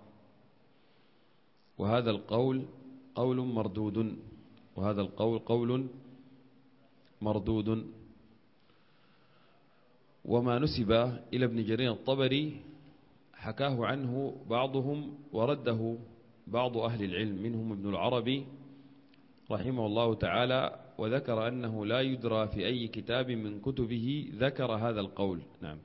وهذا القول قول مردود، وهذا القول قول مردود. وما نسب إلى ابن جرير الطبري حكاه عنه بعضهم ورده بعض أهل العلم، منهم ابن العربي رحمه الله تعالى، وذكر أنه لا يدرى في أي كتاب من كتبه ذكر هذا القول. نعم.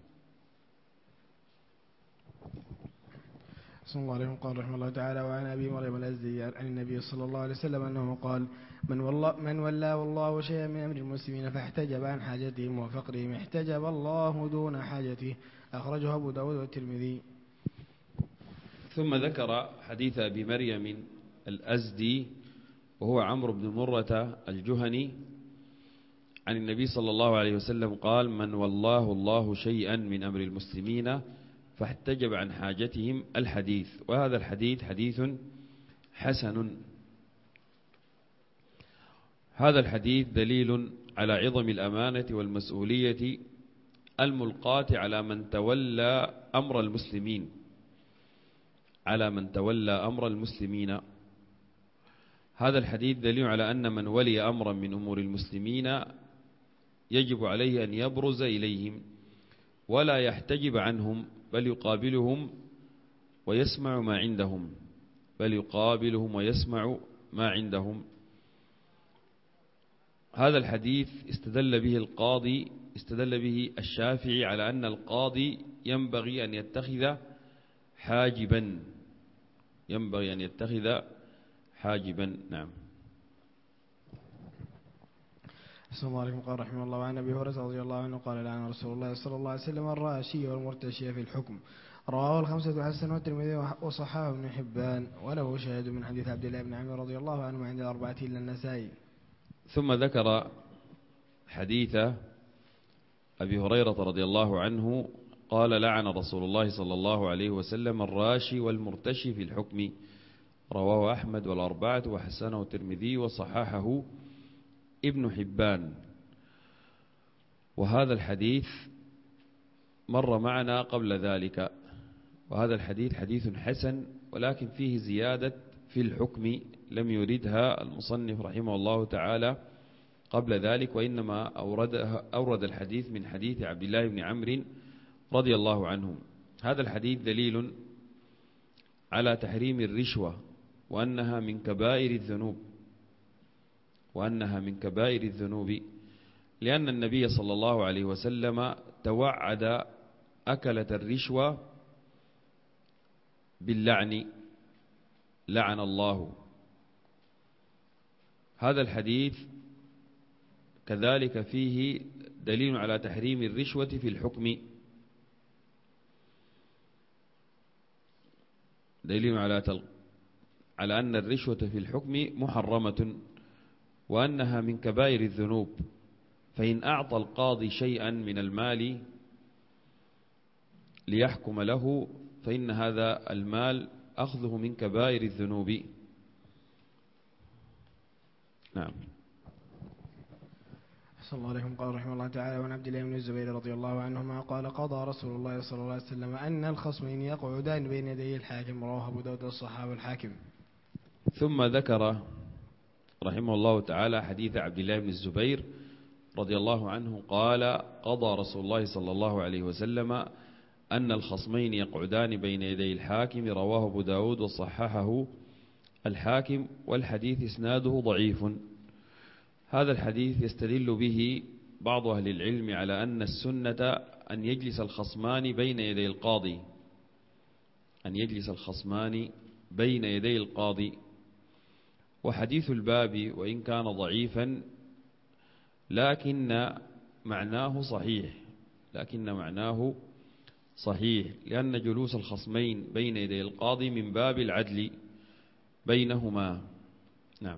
صلى الله عليه وسلم. قال رحمه الله تعالى: وعن أبي مريم الأزدي عن النبي صلى الله عليه وسلم أنه قال: من ولاه الله شيئا من أمر المسلمين فاحتجب عن حاجتهم وفقرهم احتجب الله دون حاجته. أخرجه أبو داود والترمذي. ثم ذكر حديث أبي مريم الأزدي وهو عمرو بن مرة الجهني عن النبي صلى الله عليه وسلم قال: من والله الله شيئا من أمر المسلمين فاحتجب عن حاجتهم الحديث. وهذا الحديث حديث حسن. هذا الحديث دليل على عظم الأمانة والمسؤولية الملقاة على من تولى أمر المسلمين، على من تولى أمر المسلمين. هذا الحديث دليل على أن من ولي أمرا من أمور المسلمين يجب عليه أن يبرز إليهم ولا يحتجب عنهم، بل يقابلهم ويسمع ما عندهم، هذا الحديث استدل به الشافعي على أن القاضي ينبغي أن يتخذ حاجبا. نعم. أحسن الله عليكم. قال رحمه الله: عن أبي هريرة رضي الله عنه قال: لعن رسول الله صلى الله عليه وسلم الراشي والمرتشي في الحكم. رواه الخمسة حسن والترمذي وصححه ابن حبان، وله شاهد من حديث عبد الله بن عمرو رضي الله عنه عند الأربعة إلا النسائي. ثم ذكر حديث أبي هريرة رضي الله عنه قال: لعن رسول الله صلى الله عليه وسلم الراشي والمرتشي في الحكم. رواه أحمد والأربعة وحسنه الترمذي وصححه ابن حبان. وهذا الحديث مر معنا قبل ذلك، وهذا الحديث حديث حسن، ولكن فيه زيادة في الحكم لم يردها المصنف رحمه الله تعالى قبل ذلك، وإنما أورد الحديث من حديث عبد الله بن عمرو رضي الله عنه. هذا الحديث دليل على تحريم الرشوة وأنها من كبائر الذنوب، لأن النبي صلى الله عليه وسلم توعد أكلة الرشوة باللعن، لعن الله. هذا الحديث كذلك فيه دليل على تحريم الرشوة في الحكم، دليل على أن الرشوة في الحكم محرمة وأنها من كبائر الذنوب. فإن أعطى القاضي شيئا من المال ليحكم له فإن هذا المال أخذه من كبائر الذنوب. نعم. صلى الله عليه وسلم. قال رحمه الله تعالى: وعن عبد الله بن الزبير رضي الله عنهما قال: قضى رسول الله صلى الله عليه وسلم أن الخصمين يقعدان بين يدي الحاكم. رواه أبو داود والصحابة والحاكم. ثم ذكر رحمه الله تعالى حديث عبد الله بن الزبير رضي الله عنه قال: قضى رسول الله صلى الله عليه وسلم أن الخصمين يقعدان بين يدي الحاكم. رواه أبو داود وصححه الحاكم، والحديث إسناده ضعيف. هذا الحديث يستدل به بعض أهل العلم على أن السنة أن يجلس الخصمان بين يدي القاضي. وحديث الباب وإن كان ضعيفا لكن معناه صحيح، لأن جلوس الخصمين بين يدي القاضي من باب العدل بينهما. نعم.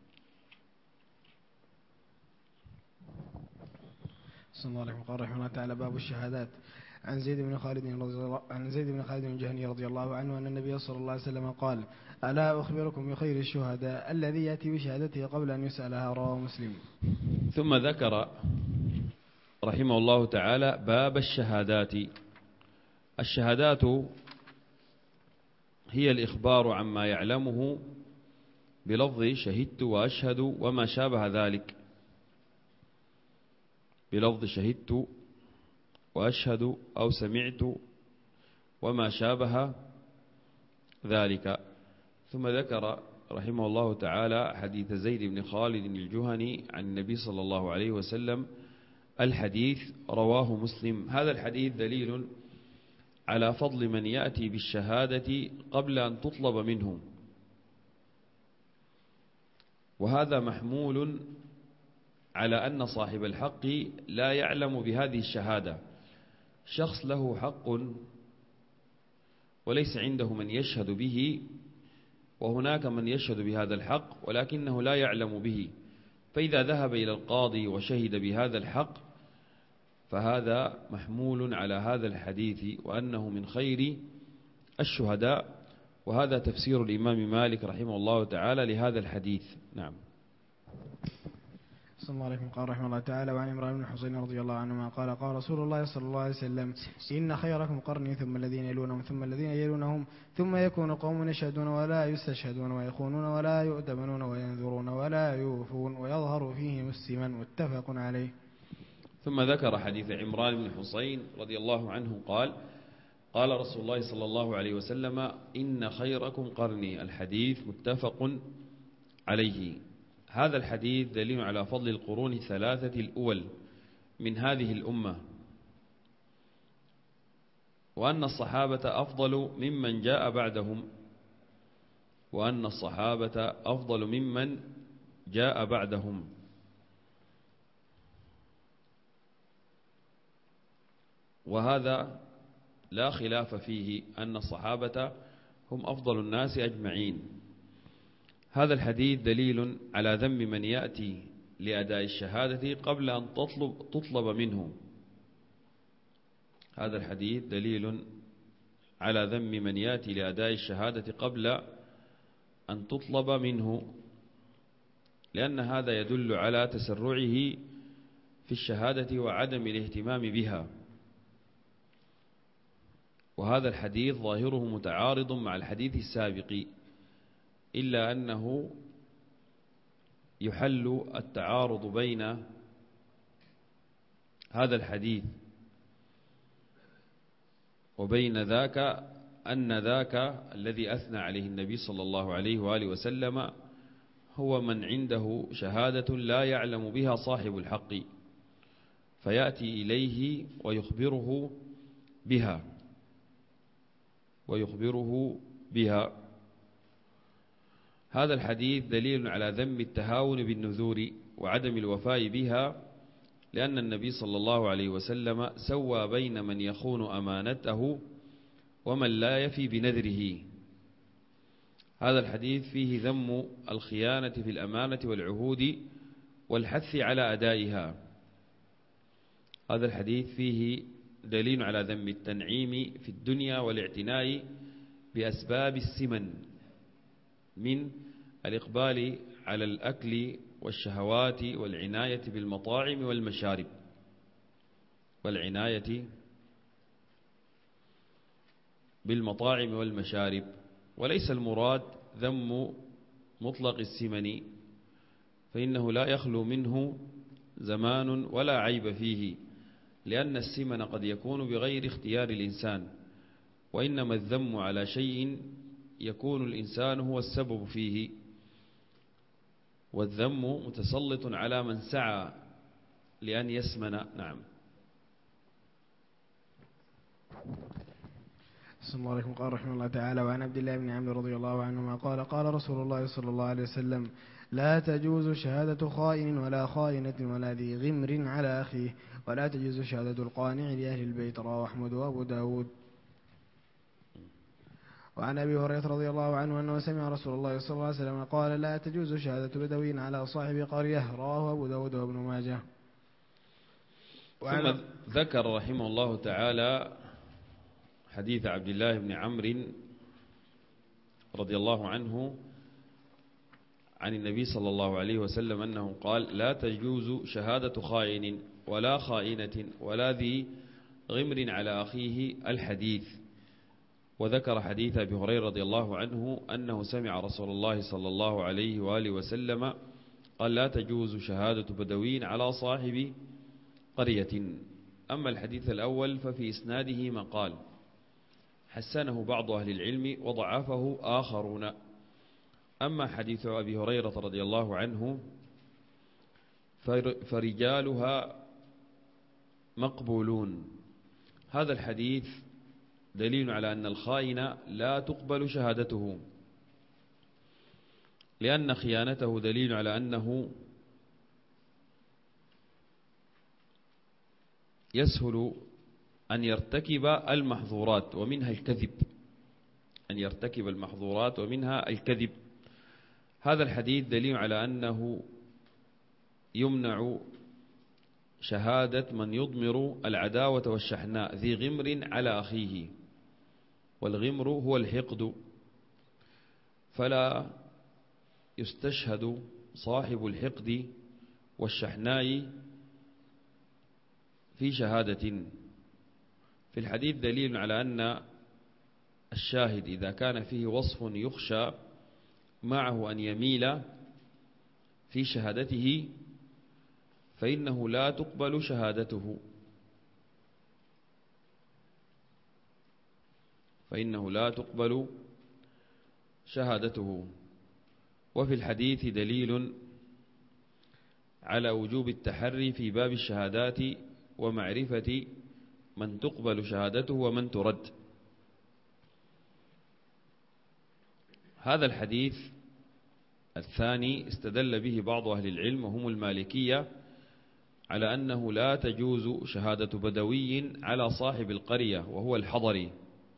صلى الله عليه وسلم. قال رحمه الله تعالى: باب الشهادات. عن زيد بن خالد الجهني رضي الله عنه أن النبي صلى الله عليه وسلم قال: ألا أخبركم بخير الشهداء الذي يأتي بشهادته قبل أن يسألها. رواه مسلم. ثم ذكر رحمه الله تعالى باب الشهادات. الشهادات هي الإخبار عما يعلمه بلفظ شهدت وأشهد وما شابه ذلك، بلفظ شهدت وأشهد أو سمعت وما شابه ذلك. ثم ذكر رحمه الله تعالى حديث زيد بن خالد الجهني عن النبي صلى الله عليه وسلم. الحديث رواه مسلم. هذا الحديث دليل على فضل من يأتي بالشهادة قبل أن تطلب منه، وهذا محمول على أن صاحب الحق لا يعلم بهذه الشهادة. شخص له حق وليس عنده من يشهد به، وهناك من يشهد بهذا الحق ولكنه لا يعلم به، فإذا ذهب إلى القاضي وشهد بهذا الحق فهذا محمول على هذا الحديث وأنه من خير الشهداء. وهذا تفسير الإمام مالك رحمه الله تعالى لهذا الحديث. نعم. صلى صلى الله عليه وسلم قال رحمه الله تعالى: وعن عمران بن حسين رضي الله عنهما قال: قال رسول الله صلى الله عليه وسلم: إن خيركم قرني ثم الذين يلونهم ثم الذين يلونهم ثم يكون قوم يشهدون ولا يستشهدون ويخونون ولا يؤتمنون وينذرون ولا يوفون ويظهر فيهم السمن. متفق عليه. ثم ذكر حديث عمران بن حسين رضي الله عنه قال: قال رسول الله صلى الله عليه وسلم: إن خيركم قرني. الحديث متفق عليه. هذا الحديث دليل على فضل القرون الثلاثة الأول من هذه الأمة، وأن الصحابة أفضل ممن جاء بعدهم، وأن الصحابة أفضل ممن جاء بعدهم. وهذا لا خلاف فيه أن الصحابة هم أفضل الناس أجمعين. هذا الحديث دليل على ذم من يأتي لأداء الشهادة قبل أن تطلب منه. هذا الحديث دليل على ذم من يأتي لأداء الشهادة قبل أن تطلب منه، لأن هذا يدل على تسرعه في الشهادة وعدم الاهتمام بها. وهذا الحديث ظاهره متعارض مع الحديث السابق، إلا أنه يحل التعارض بين هذا الحديث وبين ذاك أن ذاك الذي أثنى عليه النبي صلى الله عليه وآله وسلم هو من عنده شهادة لا يعلم بها صاحب الحق، فيأتي إليه ويخبره بها. هذا الحديث دليل على ذم التهاون بالنذور وعدم الوفاء بها، لأن النبي صلى الله عليه وسلم سوى بين من يخون أمانته ومن لا يفي بنذره. هذا الحديث فيه ذم الخيانة في الأمانة والعهود والحث على أدائها. هذا الحديث فيه دليل على ذم التنعيم في الدنيا والاعتناء بأسباب السمن من الإقبال على الأكل والشهوات والعناية بالمطاعم والمشارب وليس المراد ذم مطلق السمن، فإنه لا يخلو منه زمان ولا عيب فيه، لأن السمن قد يكون بغير اختيار الإنسان، وإنما الذم على شيء يكون الإنسان هو السبب فيه، والذم متسلط على من سعى لأن يسمن. نعم. صلى الله عليه وسلم قال رحمه الله تعالى: وعن عبد الله بن عمرو رضي الله عنهما قال: قال رسول الله صلى الله عليه وسلم: لا تجوز شهادة خائن ولا خائنة ولا ذي غمر على أخيه، ولا تجوز شهادة القانع لأهل البيت. رواه أحمد وأبو داود. وعن أبي هريرة رضي الله عنه أنه سمع رسول الله صلى الله عليه وسلم قال: لا تجوز شهادة بدوي على صاحب قرية. رواه أبو داود وابن ماجه. ثم ذكر رحمه الله تعالى حديث عبد الله بن عمرو رضي الله عنه عن النبي صلى الله عليه وسلم أنه قال: لا تجوز شهادة خائن ولا خائنة ولا ذي غمر على أخيه الحديث. وذكر حديث أبي هريرة رضي الله عنه أنه سمع رسول الله صلى الله عليه وآله وسلم قال: لا تجوز شهادة بدوي على صاحب قرية. أما الحديث الأول ففي إسناده مقال حسنه بعض أهل العلم وضعفه آخرون. أما حديث أبي هريرة رضي الله عنه فرجالها مقبولون. هذا الحديث دليل على أن الخائن لا تقبل شهادته، لأن خيانته دليل على أنه يسهل أن يرتكب المحظورات ومنها الكذب. هذا الحديث دليل على أنه يمنع شهادة من يضمر العداوة والشحناء ذي غمر على أخيه، والغمر هو الحقد، فلا يستشهد صاحب الحقد والشحناء في شهادة. في الحديث دليل على أن الشاهد إذا كان فيه وصف يخشى معه أن يميل في شهادته فإنه لا تقبل شهادته، وفي الحديث دليل على وجوب التحري في باب الشهادات ومعرفة من تقبل شهادته ومن ترد. هذا الحديث الثاني استدل به بعض أهل العلم وهم المالكية على أنه لا تجوز شهادة بدوي على صاحب القرية وهو الحضري،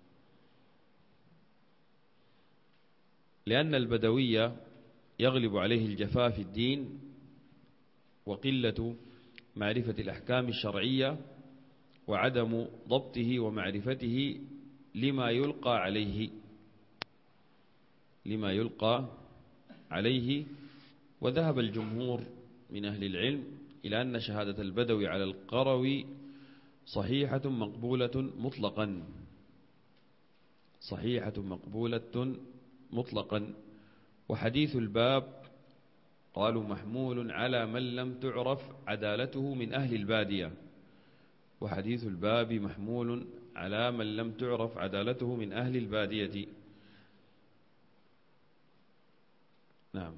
لأن البدوي يغلب عليه الجفاء في الدين وقلة معرفة الأحكام الشرعية وعدم ضبطه ومعرفته لما يلقى عليه. وذهب الجمهور من أهل العلم إلى أن شهادة البدوي على القروي صحيحة مقبولة مطلقا. وحديث الباب قالوا محمول على من لم تعرف عدالته من أهل البادية، وحديث الباب محمول على من لم تعرف عدالته من أهل البادية. نعم.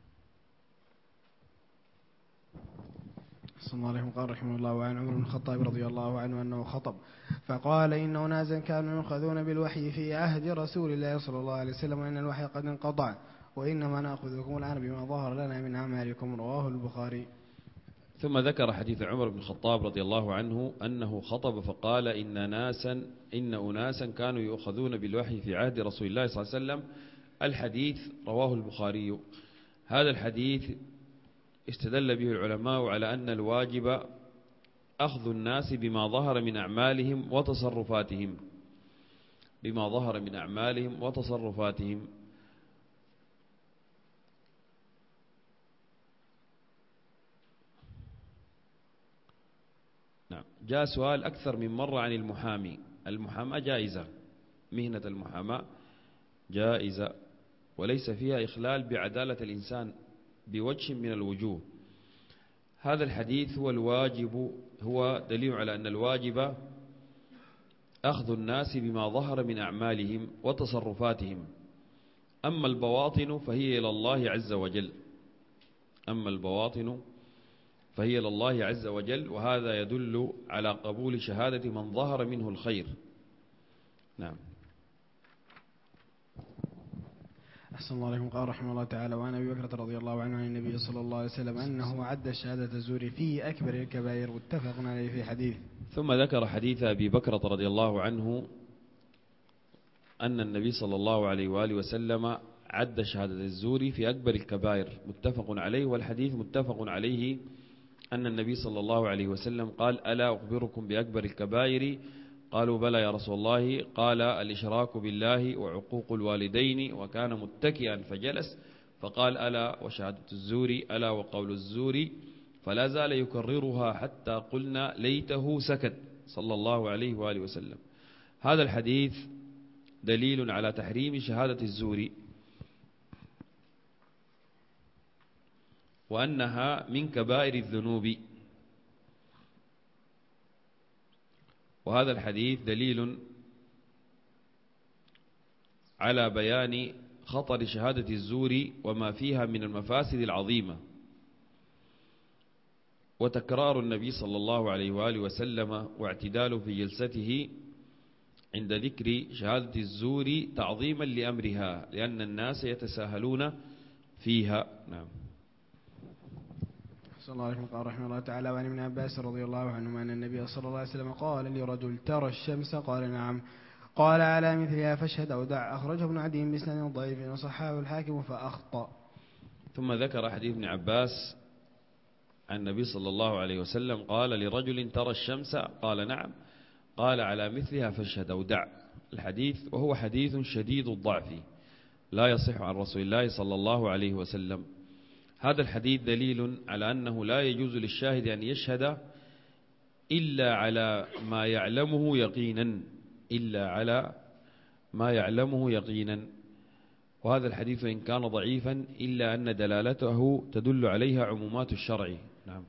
صلى الله عليه قال رحمه الله عن عمر بن الخطاب رضي الله عنه أنه خطب فقال إن أناسا كانوا يؤخذون بالوحي في عهد رسول الله صلى الله عليه وسلم وإن الوحي قد انقطع وإنما نأخذكم الآن بما ظهر لنا من أعمالكم. رواه البخاري. ثم ذكر حديث عمر بن الخطاب رضي الله عنه أنه خطب فقال إن أناسا كانوا يؤخذون بالوحي في عهد رسول الله صلى الله عليه وسلم. الحديث رواه البخاري. هذا الحديث استدل به العلماء على أن الواجب أخذ الناس بما ظهر من أعمالهم وتصرفاتهم. نعم. جاء سؤال أكثر من مرة عن المحاماة جائزة، مهنة المحاماة جائزة وليس فيها إخلال بعدالة الإنسان بوجه من الوجوه. هذا الحديث هو دليل على أن الواجب أخذ الناس بما ظهر من أعمالهم وتصرفاتهم، أما البواطن فهي إلى الله عز وجل، وهذا يدل على قبول شهادة من ظهر منه الخير. نعم. أحسن الله عليكم. قال رحمه الله تعالى وعن أبي بكرة رضي الله عنه عن النبي صلى الله عليه وسلم أنه عد شهادة الزور في أكبر الكبائر متفق عليه في حديث. ثم ذكر حديث أبي بكرة رضي الله عنه أن النبي صلى الله عليه وآله وسلم عد شهادة الزور في أكبر الكبائر متفق عليه. والحديث متفق عليه أن النبي صلى الله عليه وسلم قال ألا أخبركم بأكبر الكبائر؟ قالوا بلى يا رسول الله. قال الإشراك بالله وعقوق الوالدين. وكان متكئا فجلس فقال ألا وشهادة الزور ألا وقول الزور، فلا زال يكررها حتى قلنا ليته سكت صلى الله عليه وآله وسلم. هذا الحديث دليل على تحريم شهادة الزور وأنها من كبائر الذنوب. وهذا الحديث دليل على بيان خطر شهادة الزور وما فيها من المفاسد العظيمة، وتكرار النبي صلى الله عليه وآله وسلم واعتداله في جلسته عند ذكر شهادة الزور تعظيما لأمرها، لأن الناس يتساهلون فيها. نعم. صلى الله عليه وسلم. قال رحمه الله تعالى وعن ابن عباس رضي الله عنهما أن النبي صلى الله عليه وسلم قال لرجل ترى الشمس؟ قال نعم. قال على مثلها فاشهد أو دع. أخرجه ابن عدي بإسناد ضعيف وصححه الحاكم فأخطأ. ثم ذكر حديث ابن عباس عن النبي صلى الله عليه وسلم قال لرجل ترى الشمس؟ قال نعم. قال على مثلها فاشهد أو دع. الحديث وهو حديث شديد الضعف لا يصح عن رسول الله صلى الله عليه وسلم. هذا الحديث دليل على أنه لا يجوز للشاهد أن يشهد إلا على ما يعلمه يقينا، إلا على ما يعلمه يقينا. وهذا الحديث إن كان ضعيفا إلا أن دلالته تدل عليها عمومات الشرع. نعم.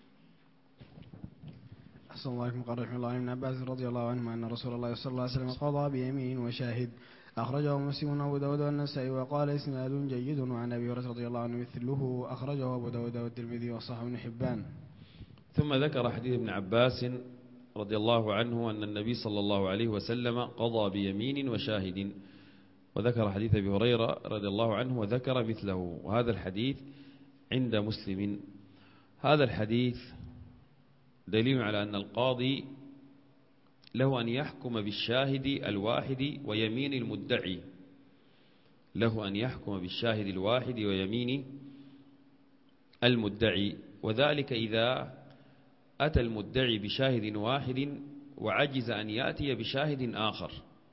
أحسن الله عليكم. قال رحمه الله عن ابن عباس رضي الله عنهما أن رسول الله صلى الله عليه وسلم قضى بيمين وشاهد، أخرجه مسلم وأبو داود والنسائي وقال إسناد جيد. وعن أبي هريرة رضي الله عنه مثله، أخرجه أبو داود والترمذي وصححه ابن حبان. ثم ذكر حديث ابن عباس رضي الله عنه أن النبي صلى الله عليه وسلم قضى بيمين وشاهد، وذكر حديث أبي هريرة رضي الله عنه وذكر مثله، وهذا الحديث عند مسلم. هذا الحديث دليل على أن القاضي له أن يحكم بالشاهد الواحد ويمين المدعي، له أن يحكم بالشاهد الواحد ويمين المدعي، وذلك إذا أتى المدعي بشاهد واحد وعجز أن يأتي بشاهد آخر،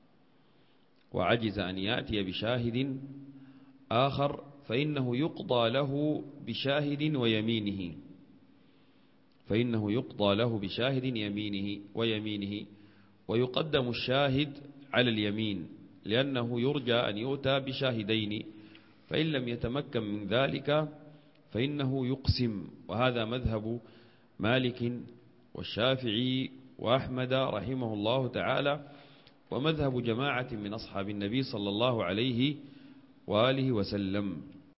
فإنه يقضى له بشاهد ويمينه، ويقدم الشاهد على اليمين، لأنه يرجى أن يؤتى بشاهدين، فإن لم يتمكن من ذلك فإنه يقسم. وهذا مذهب مالك والشافعي وأحمد رحمه الله تعالى، ومذهب جماعة من أصحاب النبي صلى الله عليه وآله وسلم.